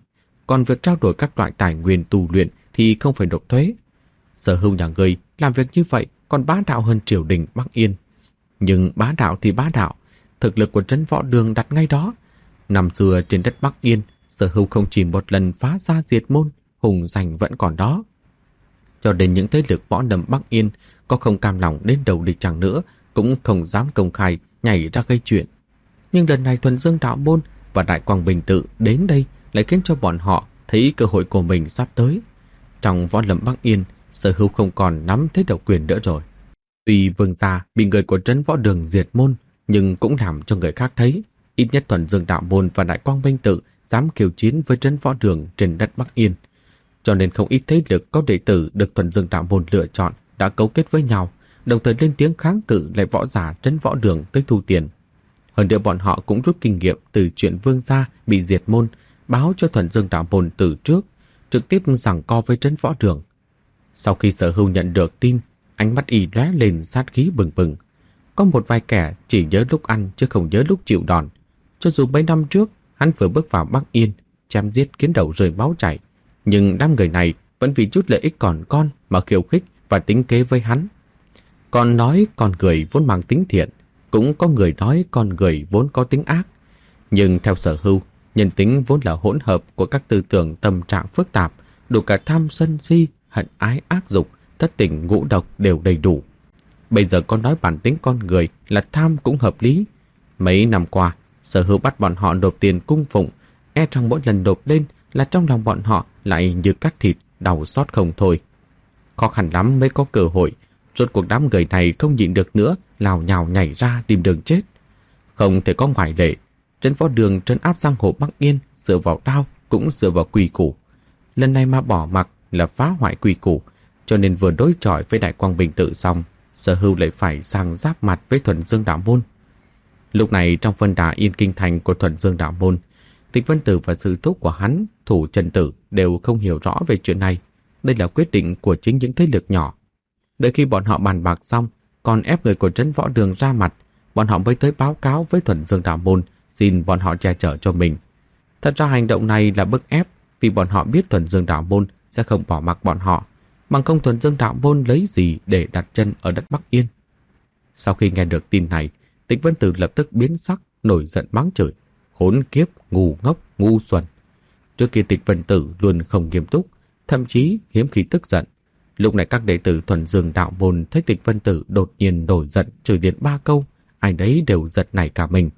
còn việc trao đổi các loại tài nguyên tu luyện thì không phải nộp thuế. Sở Hưu nhà ngươi làm việc như vậy còn bá đạo hơn triều đình Bắc Yên. Nhưng bá đạo thì bá đạo, thực lực của trấn Võ Đường đặt ngay đó. Năm xưa trên đất Bắc Yên, Sở Hưu không chỉ một lần phá ra diệt môn, hùng danh vẫn còn đó. Cho đến những thế lực võ lâm Bắc Yên có không cam lòng đến đầu địch chẳng nữa, cũng không dám công khai nhảy ra gây chuyện. Nhưng lần này Thuần Dương Đạo Môn và Đại Quang Bình Tự đến đây lại khiến cho bọn họ thấy cơ hội của mình sắp tới. Trong võ lâm Bắc Yên, Sở Hưu không còn nắm thế độc quyền nữa rồi. Tuy vương ta bị người của trấn Võ Đường diệt môn, nhưng cũng làm cho người khác thấy, ít nhất Thuần Dương Đạo Môn và Đại Quang Bình Tự dám khiêu chiến với trấn Võ Đường trên đất Bắc Yên. Cho nên không ít thế lực có đệ tử được Thuần Dương Đạo Môn lựa chọn đã cấu kết với nhau, đồng thời lên tiếng kháng cự lại võ giả trấn Võ Đường tới thu tiền. Hơn nữa bọn họ cũng rút kinh nghiệm từ chuyện vương gia bị diệt môn, báo cho Thuần Dương Đạo Môn từ trước, trực tiếp giằng co với trấn Võ Đường. Sau khi Sở Hưu nhận được tin, ánh mắt y lóe lên sát khí bừng bừng. Có một vài kẻ chỉ nhớ lúc ăn chứ không nhớ lúc chịu đòn. Cho dù mấy năm trước hắn vừa bước vào Bắc Yên, chém giết kiến đầu rơi máu chảy, nhưng đám người này vẫn vì chút lợi ích còn con mà khiêu khích và tính kế với hắn. Còn nói con người vốn mang tính thiện, cũng có người nói con người vốn có tính ác. Nhưng theo Sở Hưu, nhân tính vốn là hỗn hợp của các tư tưởng tâm trạng phức tạp, đủ cả tham sân si, hận ái ác dục, thất tình ngũ độc đều đầy đủ. Bây giờ có nói bản tính con người là tham cũng hợp lý. Mấy năm qua, Sở Hưu bắt bọn họ nộp tiền cung phụng, e rằng mỗi lần nộp lên là trong lòng bọn họ lại như cắt thịt, đau xót không thôi. Khó khăn lắm mới có cơ hội, rốt cuộc đám người này không nhịn được nữa, lào nhào nhảy ra tìm đường chết. Không thể có ngoại lệ, trấn Võ Đường trấn áp giang hồ Bắc Yên dựa vào đao cũng dựa vào quy củ. Lần này mà bỏ mặc là phá hoại quy củ, cho nên vừa đối chọi với Đại Quang Bình Tự xong, Sở Hưu lại phải sang giáp mặt với Thuần Dương Đạo Môn. Lúc này trong phân đà Yên Kinh Thành của Thuần Dương Đạo Môn, Tịch Vân Tử và sư thúc của hắn, Thủ Trần Tử, đều không hiểu rõ về chuyện này. Đây là quyết định của chính những thế lực nhỏ. Đợi khi bọn họ bàn bạc xong, còn ép người của trấn Võ Đường ra mặt, bọn họ mới tới báo cáo với Thuần Dương Đạo Môn, xin bọn họ che chở cho mình. Thật ra hành động này là bức ép, vì bọn họ biết Thuần Dương Đạo Môn sẽ không bỏ mặc bọn họ, bằng không Thuần Dương Đạo Môn lấy gì để đặt chân ở đất Bắc Yên. Sau khi nghe được tin này, Tịch Vân Tử lập tức biến sắc, nổi giận mắng chửi: khốn kiếp, ngu ngốc, ngu xuẩn. Trước kia Tịch Vân Tử luôn không nghiêm túc, thậm chí hiếm khi tức giận. Lúc này các đệ tử Thuần Dương Đạo Môn thấy Tịch Vân Tử đột nhiên nổi giận chửi điện 3 câu, ai đấy đều giật nảy cả mình.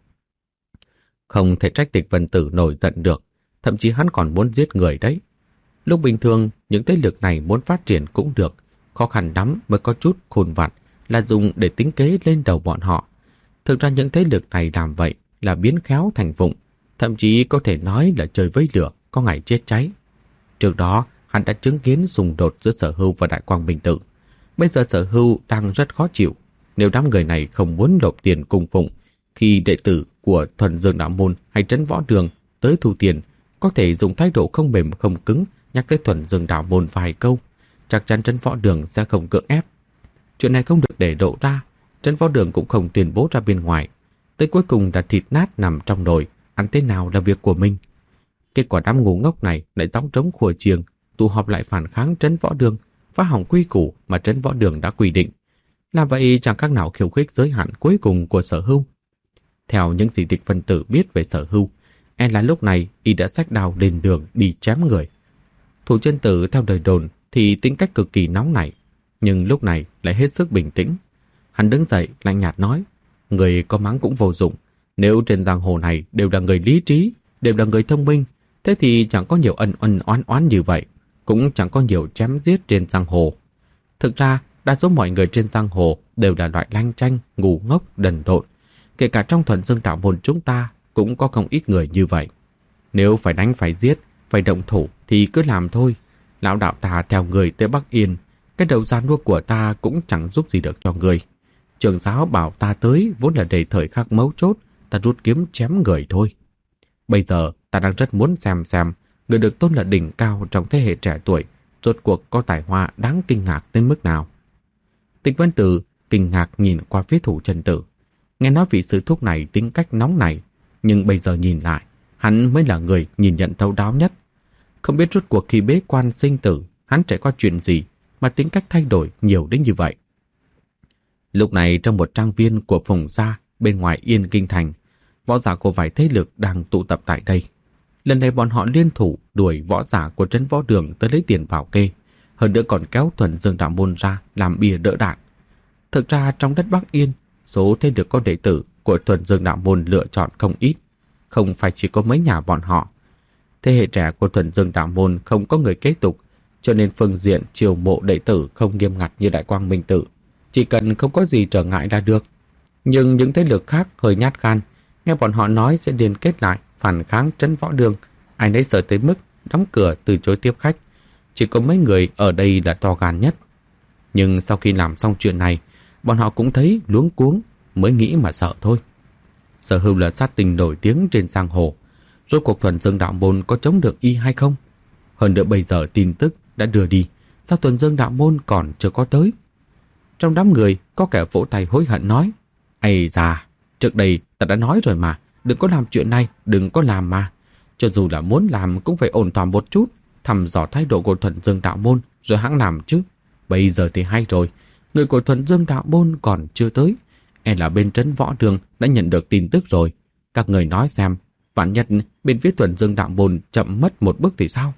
Không thể trách Tịch Vân Tử nổi giận được, thậm chí hắn còn muốn giết người đấy. Lúc bình thường, những thế lực này muốn phát triển cũng được, khó khăn lắm mới có chút khôn vặt là dùng để tính kế lên đầu bọn họ. Thực ra những thế lực này làm vậy là biến khéo thành vụng, thậm chí có thể nói là chơi với lửa, có ngày chết cháy. Trước đó, hắn đã chứng kiến xung đột giữa Sở Hưu và Đại Quang Bình Tự. Bây giờ Sở Hưu đang rất khó chịu. Nếu đám người này không muốn nộp tiền cung phụng, khi đệ tử của Thuần Dương Đạo Môn hay trấn Võ Đường tới thu tiền, có thể dùng thái độ không mềm không cứng nhắc tới Thuần Dương Đạo Môn vài câu, chắc chắn trấn Võ Đường sẽ không cưỡng ép. Chuyện này không được để lộ ra, trấn Võ Đường cũng không tuyên bố ra bên ngoài. Tới cuối cùng là thịt nát nằm trong nồi, ăn thế nào là việc của mình. Kết quả đám ngu ngốc này lại gióng trống khua chiêng, tụ họp lại phản kháng trấn Võ Đường, phá hỏng quy củ mà trấn Võ Đường đã quy định. Làm vậy chẳng khác nào khiêu khích giới hạn cuối cùng của Sở Hưu. Theo những gì Tịch Vân Tử biết về Sở Hưu, e là lúc này y đã xách đao lên đường đi chém người. Thủ Chân Tử theo đời đồn thì tính cách cực kỳ nóng nảy, nhưng lúc này lại hết sức bình tĩnh. Hắn đứng dậy lạnh nhạt nói: người có mắng cũng vô dụng, nếu trên giang hồ này đều là người lý trí, đều là người thông minh, thế thì chẳng có nhiều ân ân oán oán như vậy, cũng chẳng có nhiều chém giết trên giang hồ. Thực ra, đa số mọi người trên giang hồ đều là loại lanh chanh, ngu ngốc, đần độn. Kể cả trong Thuần Dương Đạo Môn chúng ta cũng có không ít người như vậy. Nếu phải đánh phải giết, phải động thủ thì cứ làm thôi. Lão đạo ta theo người tới Bắc Yên, cái đầu gian nuốt của ta cũng chẳng giúp gì được cho người. Trưởng giáo bảo ta tới vốn là để thời khắc mấu chốt, ta rút kiếm chém người thôi. Bây giờ ta đang rất muốn xem người được tôn là đỉnh cao trong thế hệ trẻ tuổi, rốt cuộc có tài hoa đáng kinh ngạc đến mức nào. Tịch Vân Tử kinh ngạc nhìn qua phía Thủ Chân Tử. Nghe nói vị sư thúc này tính cách nóng này, nhưng bây giờ nhìn lại, hắn mới là người nhìn nhận thấu đáo nhất. Không biết rốt cuộc khi bế quan sinh tử, hắn trải qua chuyện gì mà tính cách thay đổi nhiều đến như vậy. Lúc này trong một trang viên của Phùng gia bên ngoài Yên Kinh Thành, võ giả của vài thế lực đang tụ tập tại đây. Lần này bọn họ liên thủ đuổi võ giả của trấn võ đường tới lấy tiền bảo kê, hơn nữa còn kéo Thuần Dương Đạo Môn ra làm bìa đỡ đạn. Thực ra trong đất Bắc Yên, số thế lực có đệ tử của Thuần Dương Đạo Môn lựa chọn không ít, không phải chỉ có mấy nhà bọn họ. Thế hệ trẻ của Thuần Dương Đạo Môn không có người kế tục, cho nên phương diện chiêu mộ đệ tử không nghiêm ngặt như Đại Quang Minh Tự, chỉ cần không có gì trở ngại là được. Nhưng những thế lực khác hơi nhát gan, nghe bọn họ nói sẽ liên kết lại phản kháng trấn võ đường, ai nấy sợ tới mức đóng cửa từ chối tiếp khách. Chỉ có mấy người ở đây là to gan nhất. Nhưng sau khi làm xong chuyện này, bọn họ cũng thấy luống cuống, mới nghĩ mà sợ thôi. Sở Hưu là sát tinh nổi tiếng trên giang hồ, rốt cuộc Thuần Dương Đạo Môn có chống được y hay không? Hơn nữa bây giờ tin tức đã đưa đi, sao Thuần Dương Đạo Môn còn chưa có tới? Trong đám người có kẻ vỗ tay hối hận nói: "Ây da, trước đây ta đã nói rồi mà, đừng có làm chuyện này, đừng có làm mà. Cho dù là muốn làm cũng phải ổn thỏa một chút, thăm dò thái độ của Thuần Dương Đạo Môn rồi hãng làm chứ. Bây giờ thì hay rồi, người của Thuần Dương Đạo Môn còn chưa tới, e là bên trấn võ đường đã nhận được tin tức rồi. Các người nói xem, vạn nhất bên phía Thuần Dương Đạo Môn chậm mất một bước thì sao?"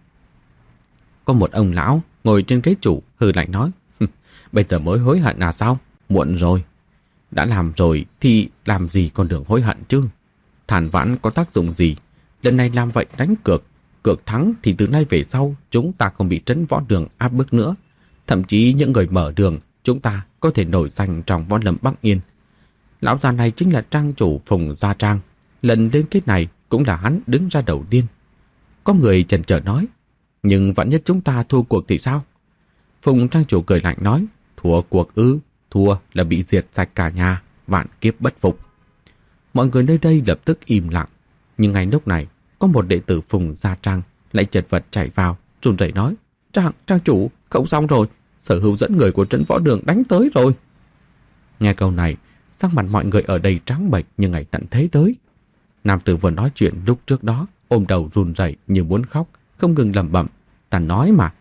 Có một ông lão ngồi trên ghế chủ hừ lạnh nói: "Bây giờ mới hối hận là sao? Muộn rồi. Đã làm rồi thì làm gì còn đường hối hận chứ? Than vãn có tác dụng gì? Lần này làm vậy đánh cược, cược thắng thì từ nay về sau chúng ta không bị trấn võ đường áp bức nữa. Thậm chí những người mở đường chúng ta có thể nổi danh trong võ lâm Bắc Yên. Lão già này chính là trang chủ Phùng Gia Trang. Lần liên kết này cũng là hắn đứng ra đầu tiên." Có người chần chờ nói: "Nhưng vạn nhất chúng ta thua cuộc thì sao?" Phùng trang chủ cười lạnh nói: "Thua cuộc ư? Thua là bị diệt sạch cả nhà, vạn kiếp bất phục." Mọi người nơi đây lập tức im lặng. Nhưng ngay lúc này, có một đệ tử Phùng Gia Trang lại chật vật chạy vào, run rẩy nói: Trang chủ, không xong rồi, Sở Hưu dẫn người của trấn võ đường đánh tới rồi." Nghe câu này, sắc mặt mọi người ở đây trắng bệch như ngày tận thế tới. Nam tử vừa nói chuyện lúc trước đó, ôm đầu run rẩy như muốn khóc, không ngừng lẩm bẩm: Ta nói mà,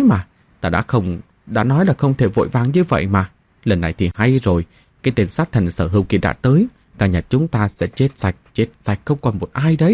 ta đã nói là không thể vội vàng như vậy mà. Lần này thì hay rồi, cái tên sát thần Sở Hưu kia đã tới, cả nhà chúng ta sẽ chết sạch không còn một ai đấy.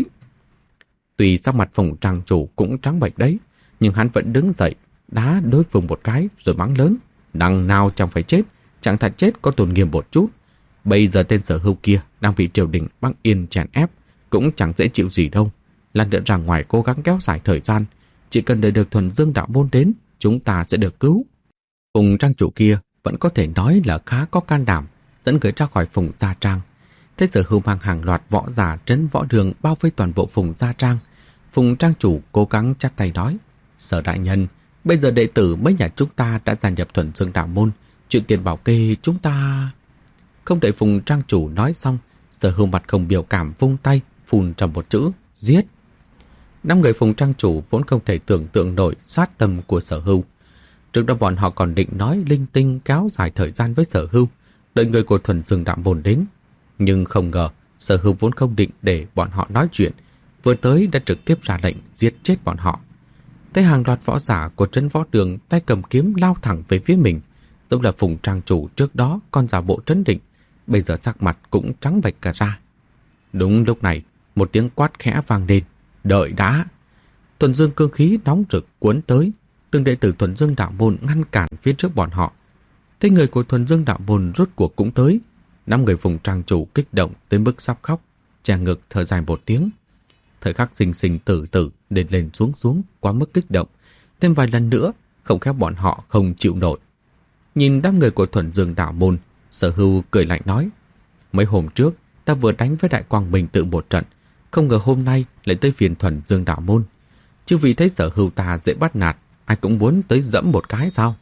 Tuy sắc mặt Phùng trang chủ cũng trắng bệch đấy, nhưng hắn vẫn đứng dậy, đá đối phương một cái rồi mắng lớn: "Đằng nào chẳng phải chết, chẳng thật chết có tôn nghiêm một chút. Bây giờ tên Sở Hưu kia đang bị triều đình Bắc Yên chèn ép, cũng chẳng dễ chịu gì đâu. Lan đợt ra ngoài cố gắng kéo dài thời gian, chỉ cần đợi được Thuần Dương Đạo Môn đến, chúng ta sẽ được cứu." Phùng trang chủ kia vẫn có thể nói là khá có can đảm, dẫn người ra khỏi Phùng Gia Trang. Thế Sở Hưu mang hàng loạt võ giả trấn võ đường bao vây toàn bộ Phùng Gia Trang. Phùng trang chủ cố gắng chắp tay nói: "Sở đại nhân, bây giờ đệ tử mấy nhà chúng ta đã gia nhập Thuần Dương Đạo Môn, chuyện tiền bảo kê chúng ta..." Không đợi Phùng trang chủ nói xong, Sở Hưu mặt không biểu cảm vung tay, phun trầm một chữ: "Giết!" Năm người Phùng trang chủ vốn không thể tưởng tượng nổi sát tâm của Sở Hưu. Trước đó bọn họ còn định nói linh tinh kéo dài thời gian với Sở Hưu, đợi người của Thuần Dương Đạo Môn đến. Nhưng không ngờ, Sở Hưu vốn không định để bọn họ nói chuyện, vừa tới đã trực tiếp ra lệnh giết chết bọn họ. Thấy hàng loạt võ giả của trấn võ đường tay cầm kiếm lao thẳng về phía mình, giống là Phùng trang chủ trước đó còn giả bộ trấn định, bây giờ sắc mặt cũng trắng bệch cả ra. Đúng lúc này, một tiếng quát khẽ vang lên: "Đợi đã!" Thuần Dương cương khí nóng rực cuốn tới, từng đệ tử Thuần Dương Đạo Môn ngăn cản phía trước bọn họ. Thấy người của Thuần Dương Đạo Môn rốt cuộc cũng tới, năm người Phùng trang chủ kích động tới mức sắp khóc, che ngực thở dài một tiếng. Thời khắc sinh sinh tử tử lên lên xuống quá mức kích động, thêm vài lần nữa không khéo bọn họ không chịu nổi. Nhìn đám người của Thuần Dương Đạo Môn, Sở Hưu cười lạnh nói: "Mấy hôm trước ta vừa đánh với Đại Quang Minh Tự một trận, không ngờ hôm nay lại tới phiền Thuần Dương Đạo Môn. Chứ vì thấy Sở Hưu ta dễ bắt nạt, ai cũng muốn tới dẫm một cái sao?"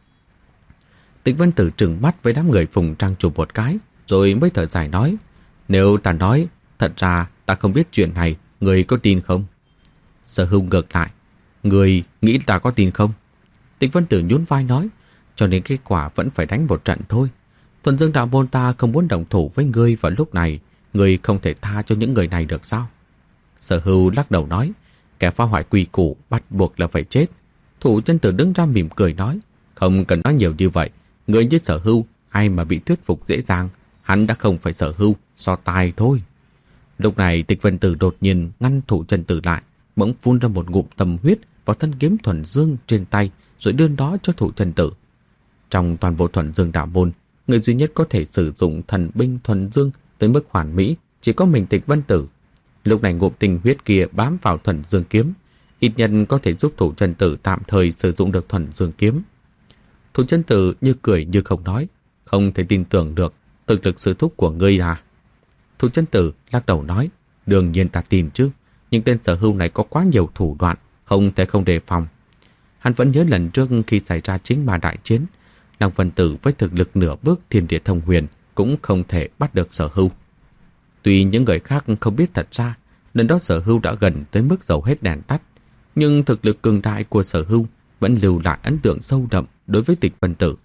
Tịch Vân Tử trừng mắt với đám người Phùng trang chủ một cái, rồi mới thở dài nói: "Nếu ta nói, thật ra ta không biết chuyện này, người có tin không?" Sở Hưu ngược lại: "Người nghĩ ta có tin không?" Tịch Vân Tử nhún vai nói: "Cho nên kết quả vẫn phải đánh một trận thôi. Thuần Dương Đạo Môn ta không muốn đồng thủ với ngươi vào lúc này, ngươi không thể tha cho những người này được sao?" Sở Hưu lắc đầu nói: Kẻ phá hoại quy củ bắt buộc là phải chết. Thủ chân tử đứng ra mỉm cười nói, không cần nói nhiều như vậy. Người như Sở Hưu, ai mà bị thuyết phục dễ dàng, hắn đã không phải Sở Hưu, so tài thôi. Lúc này Tịch Vân Tử đột nhiên ngăn Thủ chân tử lại, bỗng phun ra một ngụm tâm huyết vào thân kiếm thuần dương trên tay, rồi đưa đó cho Thủ chân tử. Trong toàn bộ thuần dương đạo môn, người duy nhất có thể sử dụng thần binh thuần dương tới mức hoàn mỹ chỉ có mình Tịch Vân Tử. Lúc này ngụm tinh huyết kia bám vào thuần dương kiếm, ít nhân có thể giúp Thủ chân tử tạm thời sử dụng được thuần dương kiếm. Thủ chân tử như cười như không nói, không thể tin tưởng được thực lực sư thúc của ngươi à. Thủ chân tử lắc đầu nói, đương nhiên ta tin chứ, nhưng tên Sở Hưu này có quá nhiều thủ đoạn, không thể không đề phòng. Hắn vẫn nhớ lần trước khi xảy ra chính ma đại chiến, Lăng Vân Tử với thực lực nửa bước thiên địa thông huyền cũng không thể bắt được Sở Hưu. Tuy những người khác không biết thật ra, lần đó Sở Hưu đã gần tới mức dầu hết đèn tắt, nhưng thực lực cường đại của Sở Hưu vẫn lưu lại ấn tượng sâu đậm đối với Tịch Vân Tử.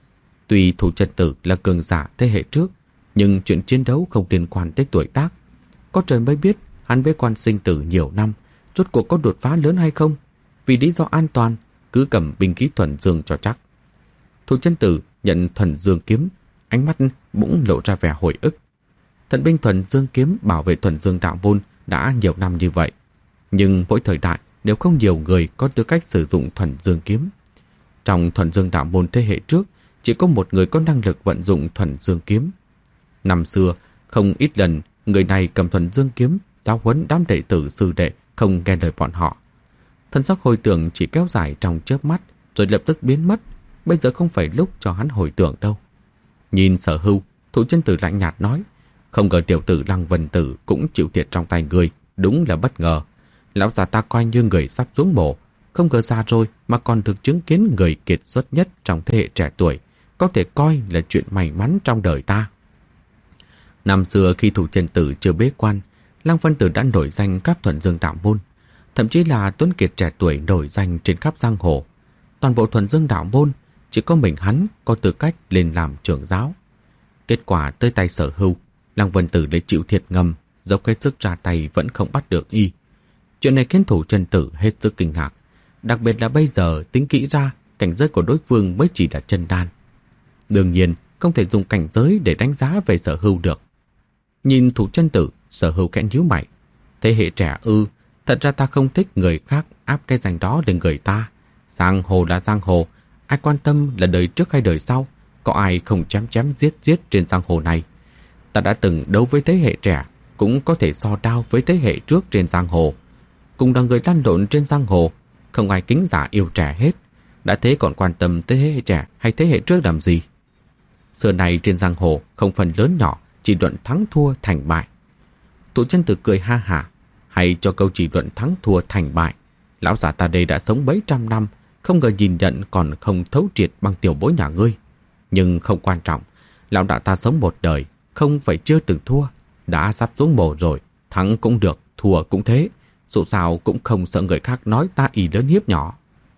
Tuy Thủ chân tử là cường giả thế hệ trước, nhưng chuyện chiến đấu không liên quan tới tuổi tác. Có trời mới biết hắn bế quan sinh tử nhiều năm, rốt cuộc có đột phá lớn hay không. Vì lý do an toàn, cứ cầm binh khí thuần dương cho chắc. Thủ chân tử nhận thuần dương kiếm, ánh mắt bỗng lộ ra vẻ hồi ức. Thần binh thuần dương kiếm bảo vệ thuần dương đạo môn đã nhiều năm như vậy, nhưng mỗi thời đại đều không nhiều người có tư cách sử dụng thuần dương kiếm. Trong thuần dương đạo môn thế hệ trước, chỉ có một người có năng lực vận dụng thuần dương kiếm. Năm xưa, không ít lần người này cầm thuần dương kiếm giáo huấn đám đệ tử sư đệ không nghe lời bọn họ. Thân xác hồi tưởng chỉ kéo dài trong chớp mắt rồi lập tức biến mất. Bây giờ không phải lúc cho hắn hồi tưởng đâu. Nhìn Sở Hưu, Thủ chân tử lạnh nhạt nói, không ngờ tiểu tử Lăng Vân Tử cũng chịu thiệt trong tay người, đúng là bất ngờ. Lão già ta coi như người sắp xuống mồ, không ngờ già rồi mà còn được chứng kiến người kiệt xuất nhất trong thế hệ trẻ tuổi, có thể coi là chuyện may mắn trong đời ta. Năm xưa khi Thủ chân tử chưa bế quan, Lăng Vân Tử đã nổi danh khắp thuần dương đạo môn, thậm chí là tuấn kiệt trẻ tuổi nổi danh trên khắp giang hồ. Toàn bộ thuần dương đạo môn chỉ có mình hắn có tư cách lên làm trưởng giáo. Kết quả tới tay Sở Hưu, Lăng Vân Tử để chịu thiệt ngầm, dốc hết sức ra tay vẫn không bắt được y. Chuyện này khiến Thủ chân tử hết sức kinh ngạc, đặc biệt là bây giờ tính kỹ ra cảnh giới của đối phương mới chỉ là chân đan. Đương nhiên không thể dùng cảnh giới để đánh giá về Sở Hưu được. Nhìn Thủ chân tử, Sở Hưu khẽ nhíu mày. Thế hệ trẻ ư? Thật ra ta không thích người khác áp cái danh đó lên người ta. Giang hồ là giang hồ, ai quan tâm là đời trước hay đời sau, có ai không chém chém giết giết trên giang hồ này. Ta đã từng đấu với thế hệ trẻ, cũng có thể so đao với thế hệ trước trên giang hồ. Cùng là người lăn lộn trên giang hồ, không ai kính giả yêu trẻ hết. Đã thế còn quan tâm tới thế hệ trẻ hay thế hệ trước làm gì? Xưa này trên giang hồ không phần lớn nhỏ, chỉ luận thắng thua thành bại. Thủ chân tử cười ha hả, hay cho câu chỉ luận thắng thua thành bại. Lão già ta đây đã sống mấy trăm năm, không ngờ nhìn nhận còn không thấu triệt bằng tiểu bối nhà ngươi. Nhưng không quan trọng, lão đại ta sống một đời, không phải chưa từng thua. Đã sắp xuống mồ rồi, thắng cũng được, thua cũng thế. Dù sao cũng không sợ người khác nói ta ý lớn hiếp nhỏ.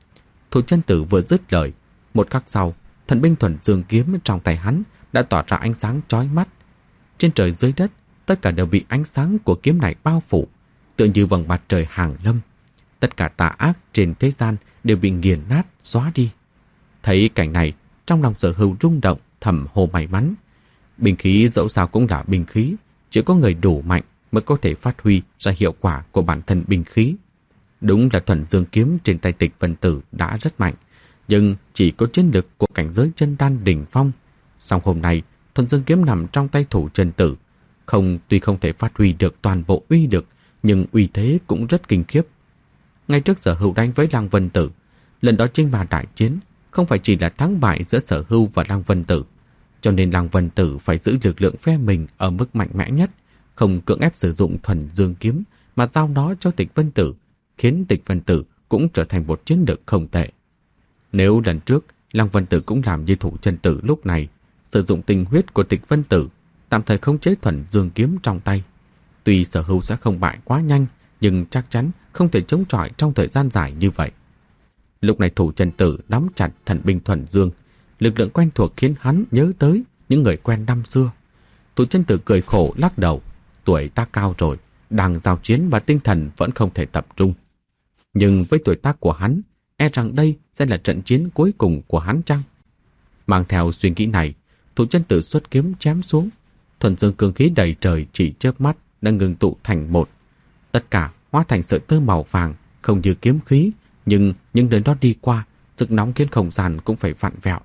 Thủ chân tử vừa dứt lời, một khắc sau, thần binh thuần dương kiếm trong tay hắn đã tỏa ra ánh sáng chói mắt. Trên trời dưới đất, tất cả đều bị ánh sáng của kiếm này bao phủ, tựa như vầng mặt trời hàng lâm. Tất cả tà ác trên thế gian đều bị nghiền nát, xóa đi. Thấy cảnh này, trong lòng Sở Hưu rung động, thầm hô may mắn. Binh khí dẫu sao cũng là binh khí, chỉ có người đủ mạnh mới có thể phát huy ra hiệu quả của bản thân binh khí. Đúng là thuần dương kiếm trên tay Tịch Vân Tử đã rất mạnh, nhưng chỉ có chiến lực của cảnh giới chân đan đỉnh phong. Song hôm nay, thuần dương kiếm nằm trong tay Thủ chân tử, tuy không thể phát huy được toàn bộ uy lực, nhưng uy thế cũng rất kinh khiếp. Ngay trước Sở Hưu đánh với Lăng Vân Tử, lần đó chinh ma đại chiến không phải chỉ là thắng bại giữa Sở Hưu và Lăng Vân Tử, cho nên Lăng Vân Tử phải giữ lực lượng phe mình ở mức mạnh mẽ nhất, không cưỡng ép sử dụng thuần dương kiếm mà giao nó cho Tịch Vân Tử, khiến Tịch Vân Tử cũng trở thành một chiến lược không tệ. Nếu lần trước Lăng Vân Tử cũng làm như Thủ chân tử lúc này, sử dụng tinh huyết của Tịch Vân Tử, tạm thời khống chế thuần dương kiếm trong tay, tuy Sở Hưu sẽ không bại quá nhanh, nhưng chắc chắn không thể chống chọi trong thời gian dài như vậy. Lúc này Thủ chân tử nắm chặt thần binh thuần dương, lực lượng quen thuộc khiến hắn nhớ tới những người quen năm xưa. Thủ chân tử cười khổ lắc đầu, tuổi ta cao rồi, đang giao chiến và tinh thần vẫn không thể tập trung. Nhưng với tuổi tác của hắn, e rằng đây sẽ là trận chiến cuối cùng của hắn chăng? Mang theo suy nghĩ này, Thủ Chân Tử xuất kiếm chém xuống. Thuần dương cương khí đầy trời chỉ chớp mắt đã ngừng tụ thành một. Tất cả hóa thành sợi tơ màu vàng, không như kiếm khí, nhưng những nơi đó đi qua, sức nóng khiến không gian cũng phải vặn vẹo.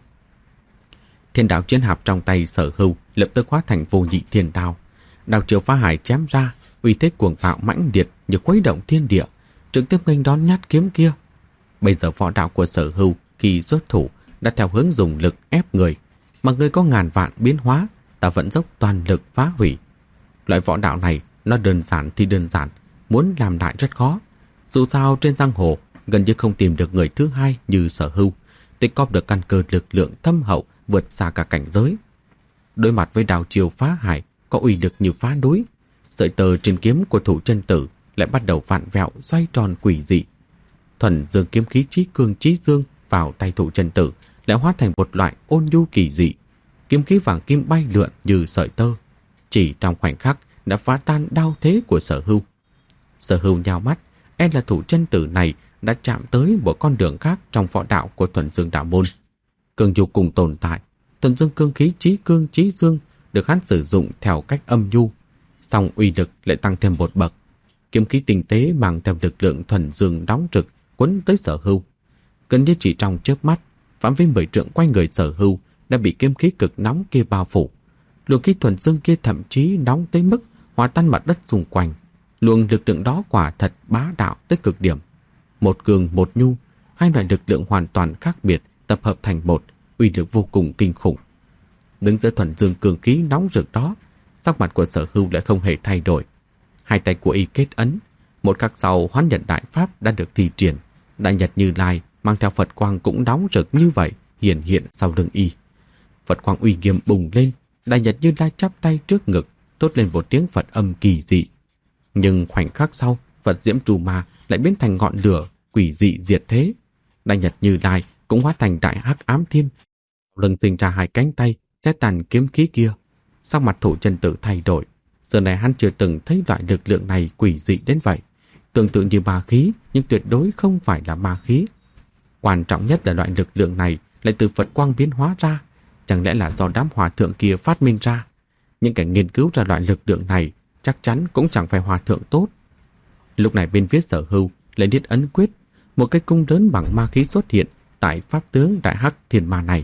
Thiên đạo chiến hạp trong tay Sở Hưu lập tức hóa thành vô nhị thiên đao. Đao chiều phá hải chém ra, uy thế cuồng bạo mãnh liệt như khuấy động thiên địa, trực tiếp nghênh đón nhát kiếm kia. Bây giờ võ đạo của Sở Hưu khi xuất thủ đã theo hướng dùng lực ép người, mà người có ngàn vạn biến hóa, ta vẫn dốc toàn lực phá hủy. Loại võ đạo này nó đơn giản thì đơn giản, muốn làm lại rất khó. Dù sao trên giang hồ gần như không tìm được người thứ hai như Sở Hưu, tích cóp được căn cơ lực lượng thâm hậu vượt xa cả cảnh giới. Đối mặt với đao chiều phá hải có uy lực như phá núi, sợi tơ trên kiếm của Thủ Chân Tử lại bắt đầu vặn vẹo xoay tròn quỷ dị. Thuần dương kiếm khí chí cương chí dương vào tay Thủ Chân Tử lại hóa thành một loại ôn nhu kỳ dị. Kiếm khí vàng kim bay lượn như sợi tơ, chỉ trong khoảnh khắc đã phá tan đao thế của Sở Hưu. Sở Hưu nhào mắt, e là Thủ Chân Tử này đã chạm tới một con đường khác trong võ đạo của Thuần Dương đạo môn. Cương nhu cùng tồn tại, Thuần Dương cương khí chí cương chí dương được hắn sử dụng theo cách âm nhu, song uy lực lại tăng thêm một bậc. Kiếm khí tinh tế mang theo lực lượng thuần dương nóng rực quấn tới Sở Hưu. Gần như chỉ trong chớp mắt, phạm vi 10 trượng quanh người Sở Hưu đã bị kiếm khí cực nóng kia bao phủ. Luồng khí thuần dương kia thậm chí nóng tới mức hòa tan mặt đất xung quanh. Luồng lực lượng đó quả thật bá đạo tới cực điểm. Một cường một nhu, hai loại lực lượng hoàn toàn khác biệt tập hợp thành một, uy lực vô cùng kinh khủng. Đứng giữa thuần dương cường khí nóng rực đó, sắc mặt của Sở Hưu lại không hề thay đổi. Hai tay của y kết ấn, một khắc sau Hoán Nhật Đại Pháp đã được thi triển. Đại Nhật Như Lai mang theo Phật quang cũng nóng rực như vậy hiện hiện sau lưng y. Phật quang uy nghiêm bùng lên, Đại Nhật Như Lai chắp tay trước ngực, thốt lên một tiếng Phật âm kỳ dị. Nhưng khoảnh khắc sau, Phật diễm trù ma lại biến thành ngọn lửa quỷ dị diệt thế. Đại Nhật Như Lai cũng hóa thành đại hắc ám thiên, lưng sinh ra hai cánh tay che tàn kiếm khí kia. Sắc mặt Thủ Chân Tử thay đổi, giờ này hắn chưa từng thấy loại lực lượng này quỷ dị đến vậy. Tương tự như ma khí, nhưng tuyệt đối không phải là ma khí. Quan trọng nhất là loại lực lượng này lại từ Phật quang biến hóa ra, chẳng lẽ là do đám hòa thượng kia phát minh ra? Những kẻ nghiên cứu ra loại lực lượng này chắc chắn cũng chẳng phải hòa thượng tốt. Lúc này bên phía Sở Hưu lại niết ấn quyết, một cái cung lớn bằng ma khí xuất hiện tại pháp tướng đại hắc thiên ma này.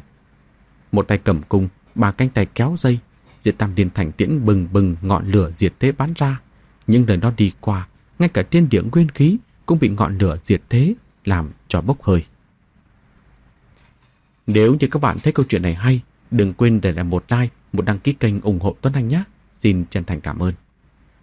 Một tay cầm cung, ba cánh tay kéo dây, Diệt Tam Điên Thành Tiễn bừng bừng ngọn lửa diệt thế bắn ra. Nhưng nơi nó đi qua, ngay cả thiên địa nguyên khí cũng bị ngọn lửa diệt thế làm cho bốc hơi. Nếu như các bạn thấy câu chuyện này hay, đừng quên để lại một like, một đăng ký kênh ủng hộ Tuấn Anh nhé. Xin chân thành cảm ơn.